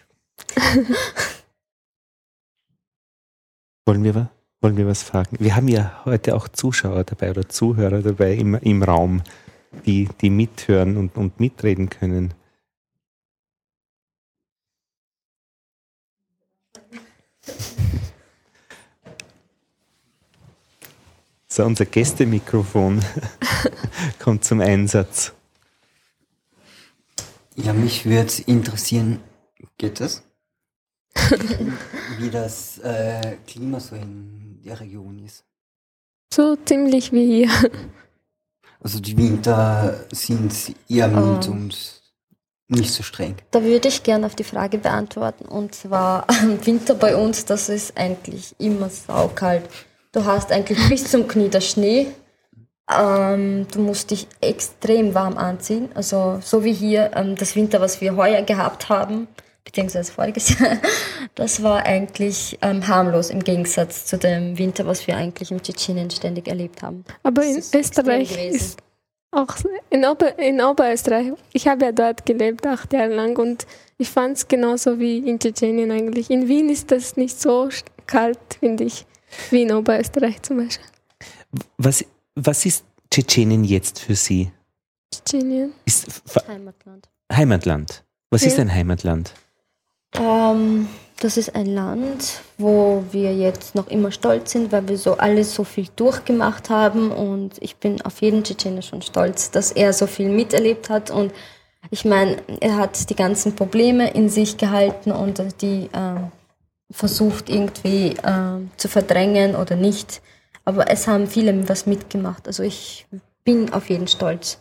A: wollen wir, wollen wir was fragen? Wir haben ja heute auch Zuschauer dabei oder Zuhörer dabei im, im Raum, die, die mithören und, und mitreden können. So, unser Gästemikrofon kommt zum Einsatz.
D: Ja, mich würde interessieren, geht das? Wie das äh, Klima so in der Region ist.
B: So ziemlich wie hier.
D: Also die Winter sind eher mild
C: Oh.
D: und nicht so streng.
C: Da würde ich gerne auf die Frage beantworten. Und zwar im Winter bei uns, das ist eigentlich immer saukalt. Du hast eigentlich bis zum Knie der Schnee. Ähm, du musst dich extrem warm anziehen. Also so wie hier ähm, das Winter, was wir heuer gehabt haben, beziehungsweise voriges Jahr, das war eigentlich ähm, harmlos im Gegensatz zu dem Winter, was wir eigentlich in Tschetschenien ständig erlebt haben.
B: Aber
C: Das
B: in
C: ist extrem
B: Österreich
C: gewesen.
B: ist auch in, Ober, in Oberösterreich, ich habe ja dort gelebt, acht Jahre lang, und ich fand es genauso wie in Tschetschenien eigentlich. In Wien ist das nicht so kalt, finde ich, wie in Oberösterreich zum Beispiel.
A: Was, was ist Tschetschenien jetzt für Sie?
B: Tschetschenien.
A: Ist F-
C: Heimatland.
A: Heimatland. Was
B: Ja.
A: ist ein Heimatland?
C: Ähm, das ist ein Land, wo wir jetzt noch immer stolz sind, weil wir so alles so viel durchgemacht haben, und ich bin auf jeden Tschetschener schon stolz, dass er so viel miterlebt hat. Und ich meine, er hat die ganzen Probleme in sich gehalten und die ähm, versucht irgendwie ähm, zu verdrängen oder nicht. Aber es haben viele was mitgemacht. Also ich bin auf jeden stolz.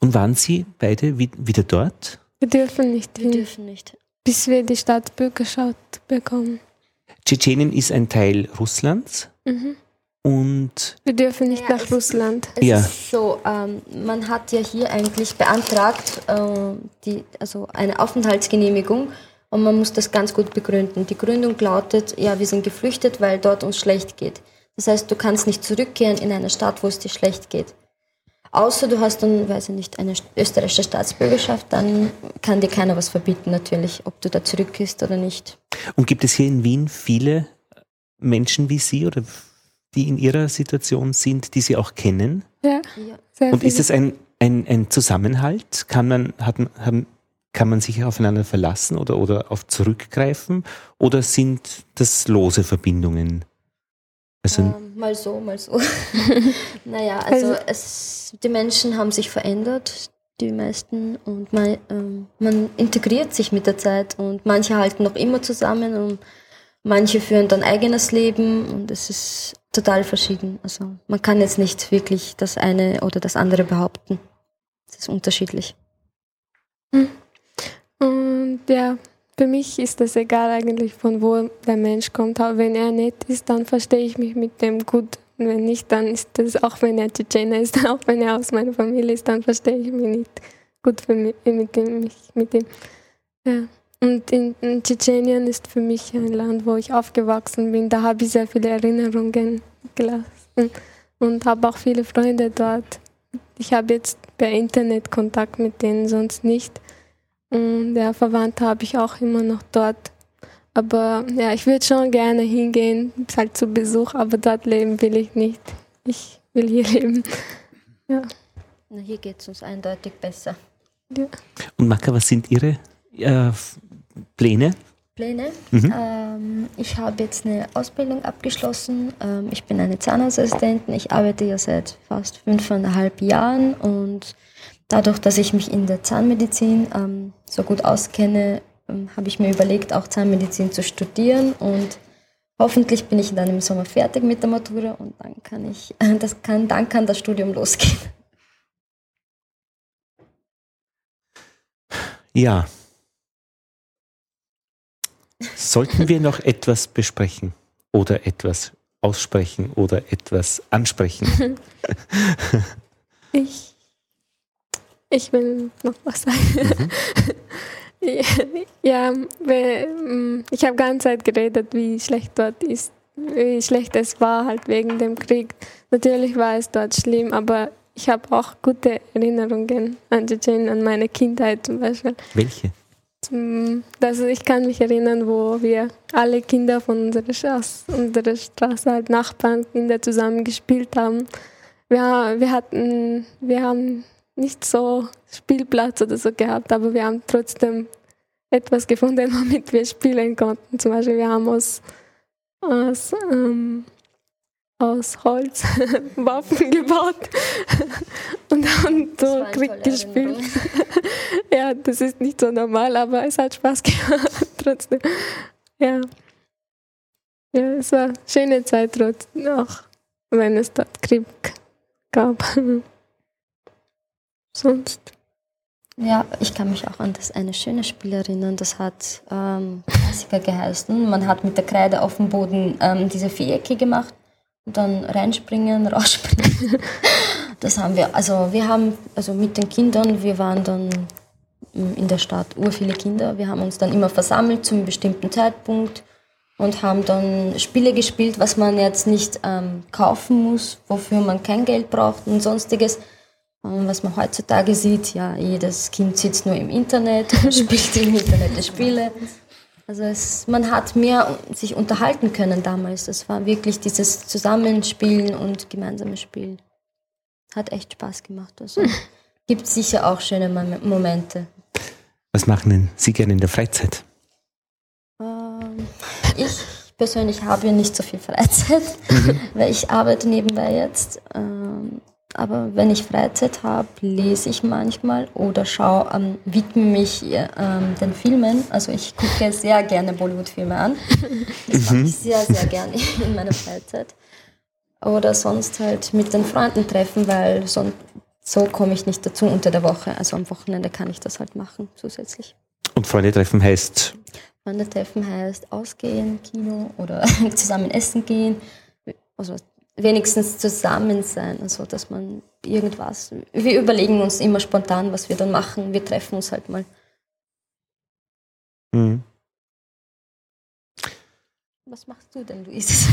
A: Und waren Sie beide wie, wieder dort?
B: Wir dürfen nicht
C: Wir
B: hin,
C: dürfen nicht.
B: bis wir die Staatsbürgerschaft bekommen.
A: Tschetschenien ist ein Teil Russlands
B: Mhm.
A: und
B: Wir dürfen nicht
C: Ja,
B: nach
C: es-
B: Russland.
C: Es
A: Ja.
C: ist so, ähm, man hat ja hier eigentlich beantragt, äh, die, also eine Aufenthaltsgenehmigung, und man muss das ganz gut begründen. Die Gründung lautet, ja, wir sind geflüchtet, weil dort uns schlecht geht. Das heißt, du kannst nicht zurückkehren in eine Stadt, wo es dir schlecht geht. Außer du hast dann, weiß ich nicht, eine österreichische Staatsbürgerschaft, dann kann dir keiner was verbieten natürlich, ob du da zurückgehst oder nicht.
A: Und gibt es hier in Wien viele Menschen wie Sie oder die in Ihrer Situation sind, die Sie auch kennen?
B: Ja,
C: Ja.
B: sehr
A: Und ist
B: viele.
A: es ein, ein, ein Zusammenhalt? Kann man, hat, haben, kann man sich aufeinander verlassen oder, oder auf zurückgreifen? Oder sind das lose Verbindungen? Also,
C: Ähm, mal so, mal so. Naja, also,
B: Also-
C: es, die Menschen haben sich verändert, die meisten, und man, ähm, man integriert sich mit der Zeit, und manche halten noch immer zusammen und manche führen dann eigenes Leben, und es ist total verschieden. Also man kann jetzt nicht wirklich das eine oder das andere behaupten. Es ist unterschiedlich.
B: Und ja, für mich ist das egal eigentlich, von wo der Mensch kommt. Aber wenn er nett ist, dann verstehe ich mich mit dem gut. Und wenn nicht, dann ist das, auch wenn er Tschetschener ist, auch wenn er aus meiner Familie ist, dann verstehe ich mich nicht gut für mich, mit dem. Mich, mit dem. Ja. Und in, in Tschetschenien ist für mich ein Land, wo ich aufgewachsen bin. Da habe ich sehr viele Erinnerungen gelassen und habe auch viele Freunde dort. Ich habe jetzt per Internet Kontakt mit denen, sonst nicht. Und ja, Verwandte habe ich auch immer noch dort. Aber ja, ich würde schon gerne hingehen, halt zu Besuch, aber dort leben will ich nicht. Ich will hier leben. Ja.
C: Na, hier geht es uns eindeutig besser.
B: Ja.
A: und Maka, was sind Ihre äh, Pläne?
C: Pläne.
A: Mhm.
C: Ähm, ich habe jetzt eine Ausbildung abgeschlossen. Ähm, ich bin eine Zahnassistentin. Ich arbeite ja seit fast fünfeinhalb Jahren, und dadurch, dass ich mich in der Zahnmedizin ähm, so gut auskenne, ähm, habe ich mir überlegt, auch Zahnmedizin zu studieren, und hoffentlich bin ich dann im Sommer fertig mit der Matura, und dann kann ich, äh, das kann, dann kann das Studium losgehen.
A: Ja. Sollten wir noch etwas besprechen oder etwas aussprechen oder etwas ansprechen?
B: Ich, ich will noch was sagen. Ja, we- ich habe ganze Zeit geredet, wie schlecht dort ist, wie schlecht es war halt wegen dem Krieg. Natürlich war es dort schlimm, aber ich habe auch gute Erinnerungen an Tschetschenien, an meine Kindheit zum Beispiel.
A: Welche?
B: Zum- Also ich kann mich erinnern, wo wir alle Kinder von unserer Straße, unserer Straße halt Nachbarnkinder zusammen gespielt haben. Wir, wir hatten, wir haben nicht so Spielplatz oder so gehabt, aber wir haben trotzdem etwas gefunden, womit wir spielen konnten. Zum Beispiel, wir haben aus, aus, ähm, aus Holz Waffen gebaut und haben
C: Das
B: so
C: waren
B: Krieg
C: tolle
B: gespielt.
C: Erinnerungen.
B: Ja, das ist nicht so normal, aber es hat Spaß gemacht trotzdem. Ja. Ja, es war eine schöne Zeit trotzdem, auch wenn es dort Krieg gab. Sonst.
C: Ja, ich kann mich auch an das eine schöne Spiel erinnern, das hat ähm, Klassiker geheißen. Man hat mit der Kreide auf dem Boden ähm, diese Vierecke gemacht und dann reinspringen, rausspringen. Das haben wir, also wir haben, also mit den Kindern, wir waren dann in der Stadt ur viele Kinder, wir haben uns dann immer versammelt zu einem bestimmten Zeitpunkt und haben dann Spiele gespielt, was man jetzt nicht ähm, kaufen muss, wofür man kein Geld braucht und sonstiges. Und was man heutzutage sieht, ja, jedes Kind sitzt nur im Internet, spielt im Internet die Spiele. Also es, man hat mehr sich unterhalten können damals. Es war wirklich dieses Zusammenspielen und gemeinsame Spielen. Hat echt Spaß gemacht. Also gibt sicher auch schöne Mom- Momente.
A: Was machen denn Sie gerne in der Freizeit?
C: Ähm, ich persönlich habe ja nicht so viel Freizeit, weil ich arbeite nebenbei jetzt. Ähm, aber wenn ich Freizeit habe, lese ich manchmal oder schaue, ähm, widme mich ähm, den Filmen. Also ich gucke sehr gerne Bollywood-Filme an. Das mache ich sehr, sehr gerne in meiner Freizeit. Oder sonst halt mit den Freunden treffen, weil so so komme ich nicht dazu unter der Woche. Also am Wochenende kann ich das halt machen zusätzlich.
A: Und Freunde treffen heißt?
C: Freunde treffen heißt ausgehen, Kino oder zusammen essen gehen. Also wenigstens zusammen sein, also dass man irgendwas, wir überlegen uns immer spontan, was wir dann machen, wir treffen uns halt mal.
A: Mhm.
C: Was machst du denn, Luis?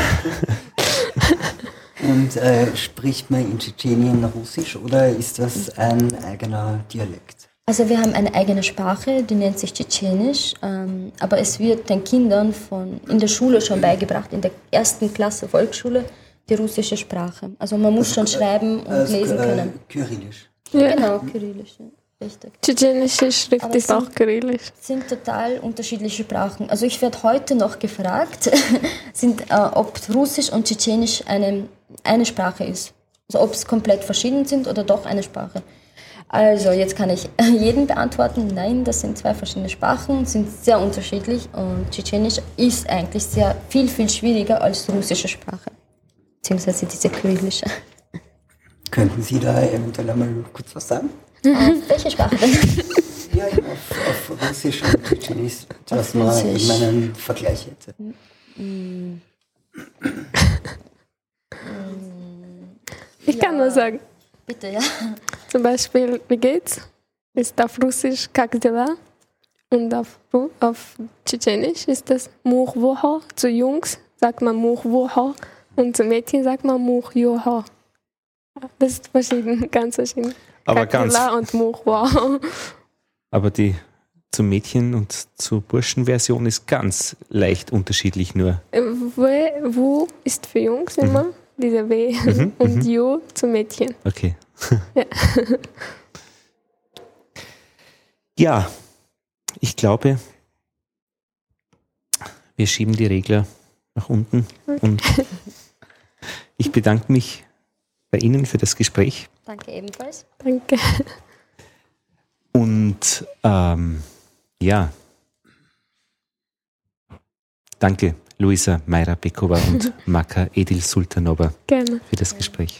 D: Und äh, spricht man in Tschetschenien Russisch oder ist das ein eigener Dialekt?
C: Also wir haben eine eigene Sprache, die nennt sich Tschetschenisch, ähm, aber es wird den Kindern von, in der Schule schon beigebracht, in der ersten Klasse Volksschule, die russische Sprache. Also man muss schon schreiben und
D: also,
C: lesen
D: äh,
C: können.
D: Kyrillisch.
B: Ja.
C: Genau, Kyrillisch, ja, richtig.
B: Tschetschenische Schrift
C: Aber
B: ist
C: sind-
B: auch Kyrillisch.
C: Sind total unterschiedliche Sprachen. Also ich werde heute noch gefragt, sind, äh, ob Russisch und Tschetschenisch eine, eine Sprache ist. Also ob es komplett verschieden sind oder doch eine Sprache. Also jetzt kann ich jeden beantworten, nein, das sind zwei verschiedene Sprachen, sind sehr unterschiedlich und Tschetschenisch ist eigentlich sehr viel, viel schwieriger als russische Sprache, beziehungsweise diese kyrillische.
D: Könnten Sie da eventuell einmal kurz was sagen?
C: Auf welche Sprache denn?
D: Ja, auf, auf Russisch und Tschetschenisch, dass
C: Auf
D: man
C: Russisch.
D: eben einen Vergleich hätte.
B: Ich kann nur sagen,
C: Bitte, ja.
B: zum Beispiel, wie geht's? Ist auf Russisch Как дела? Und auf, Ru- auf Tschetschenisch ist das Much-Woho. Zu Jungs sagt man Much-Woho und zu Mädchen sagt man Much-Joho. Das ist verschieden, ganz verschieden.
A: Aber
B: Как
A: ganz,
B: дела und Much-Woho.
A: aber die zur Mädchen- und zur Burschenversion ist ganz leicht unterschiedlich nur.
B: Äh, Wo, wo ist für Jungs immer diese W
A: Mhm,
B: und
A: mhm.
B: Jo zu Mädchen.
A: Okay.
B: Ja.
A: Ja, ich glaube, wir schieben die Regler nach unten und ich bedanke mich bei Ihnen für das Gespräch
C: Danke ebenfalls.
B: Danke.
A: und ähm, ja, danke Luisa Mayra-Bekova und Maka Edil Sultanova
B: Gerne.
A: für das Gespräch.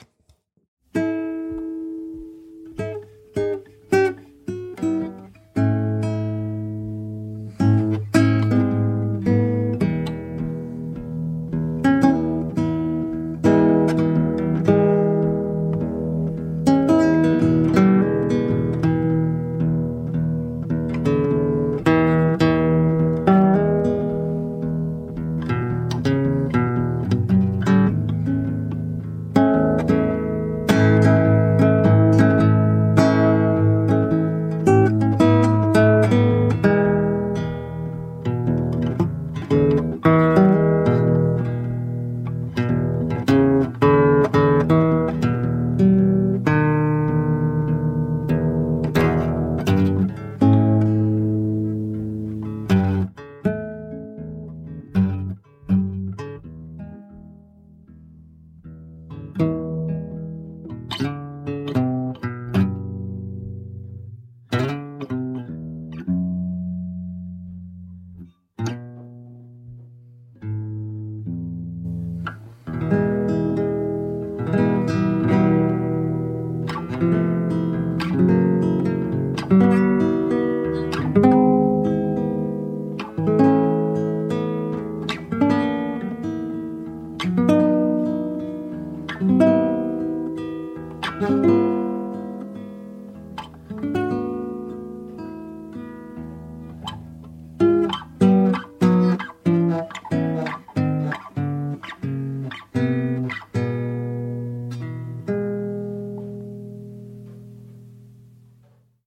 E: Thank you.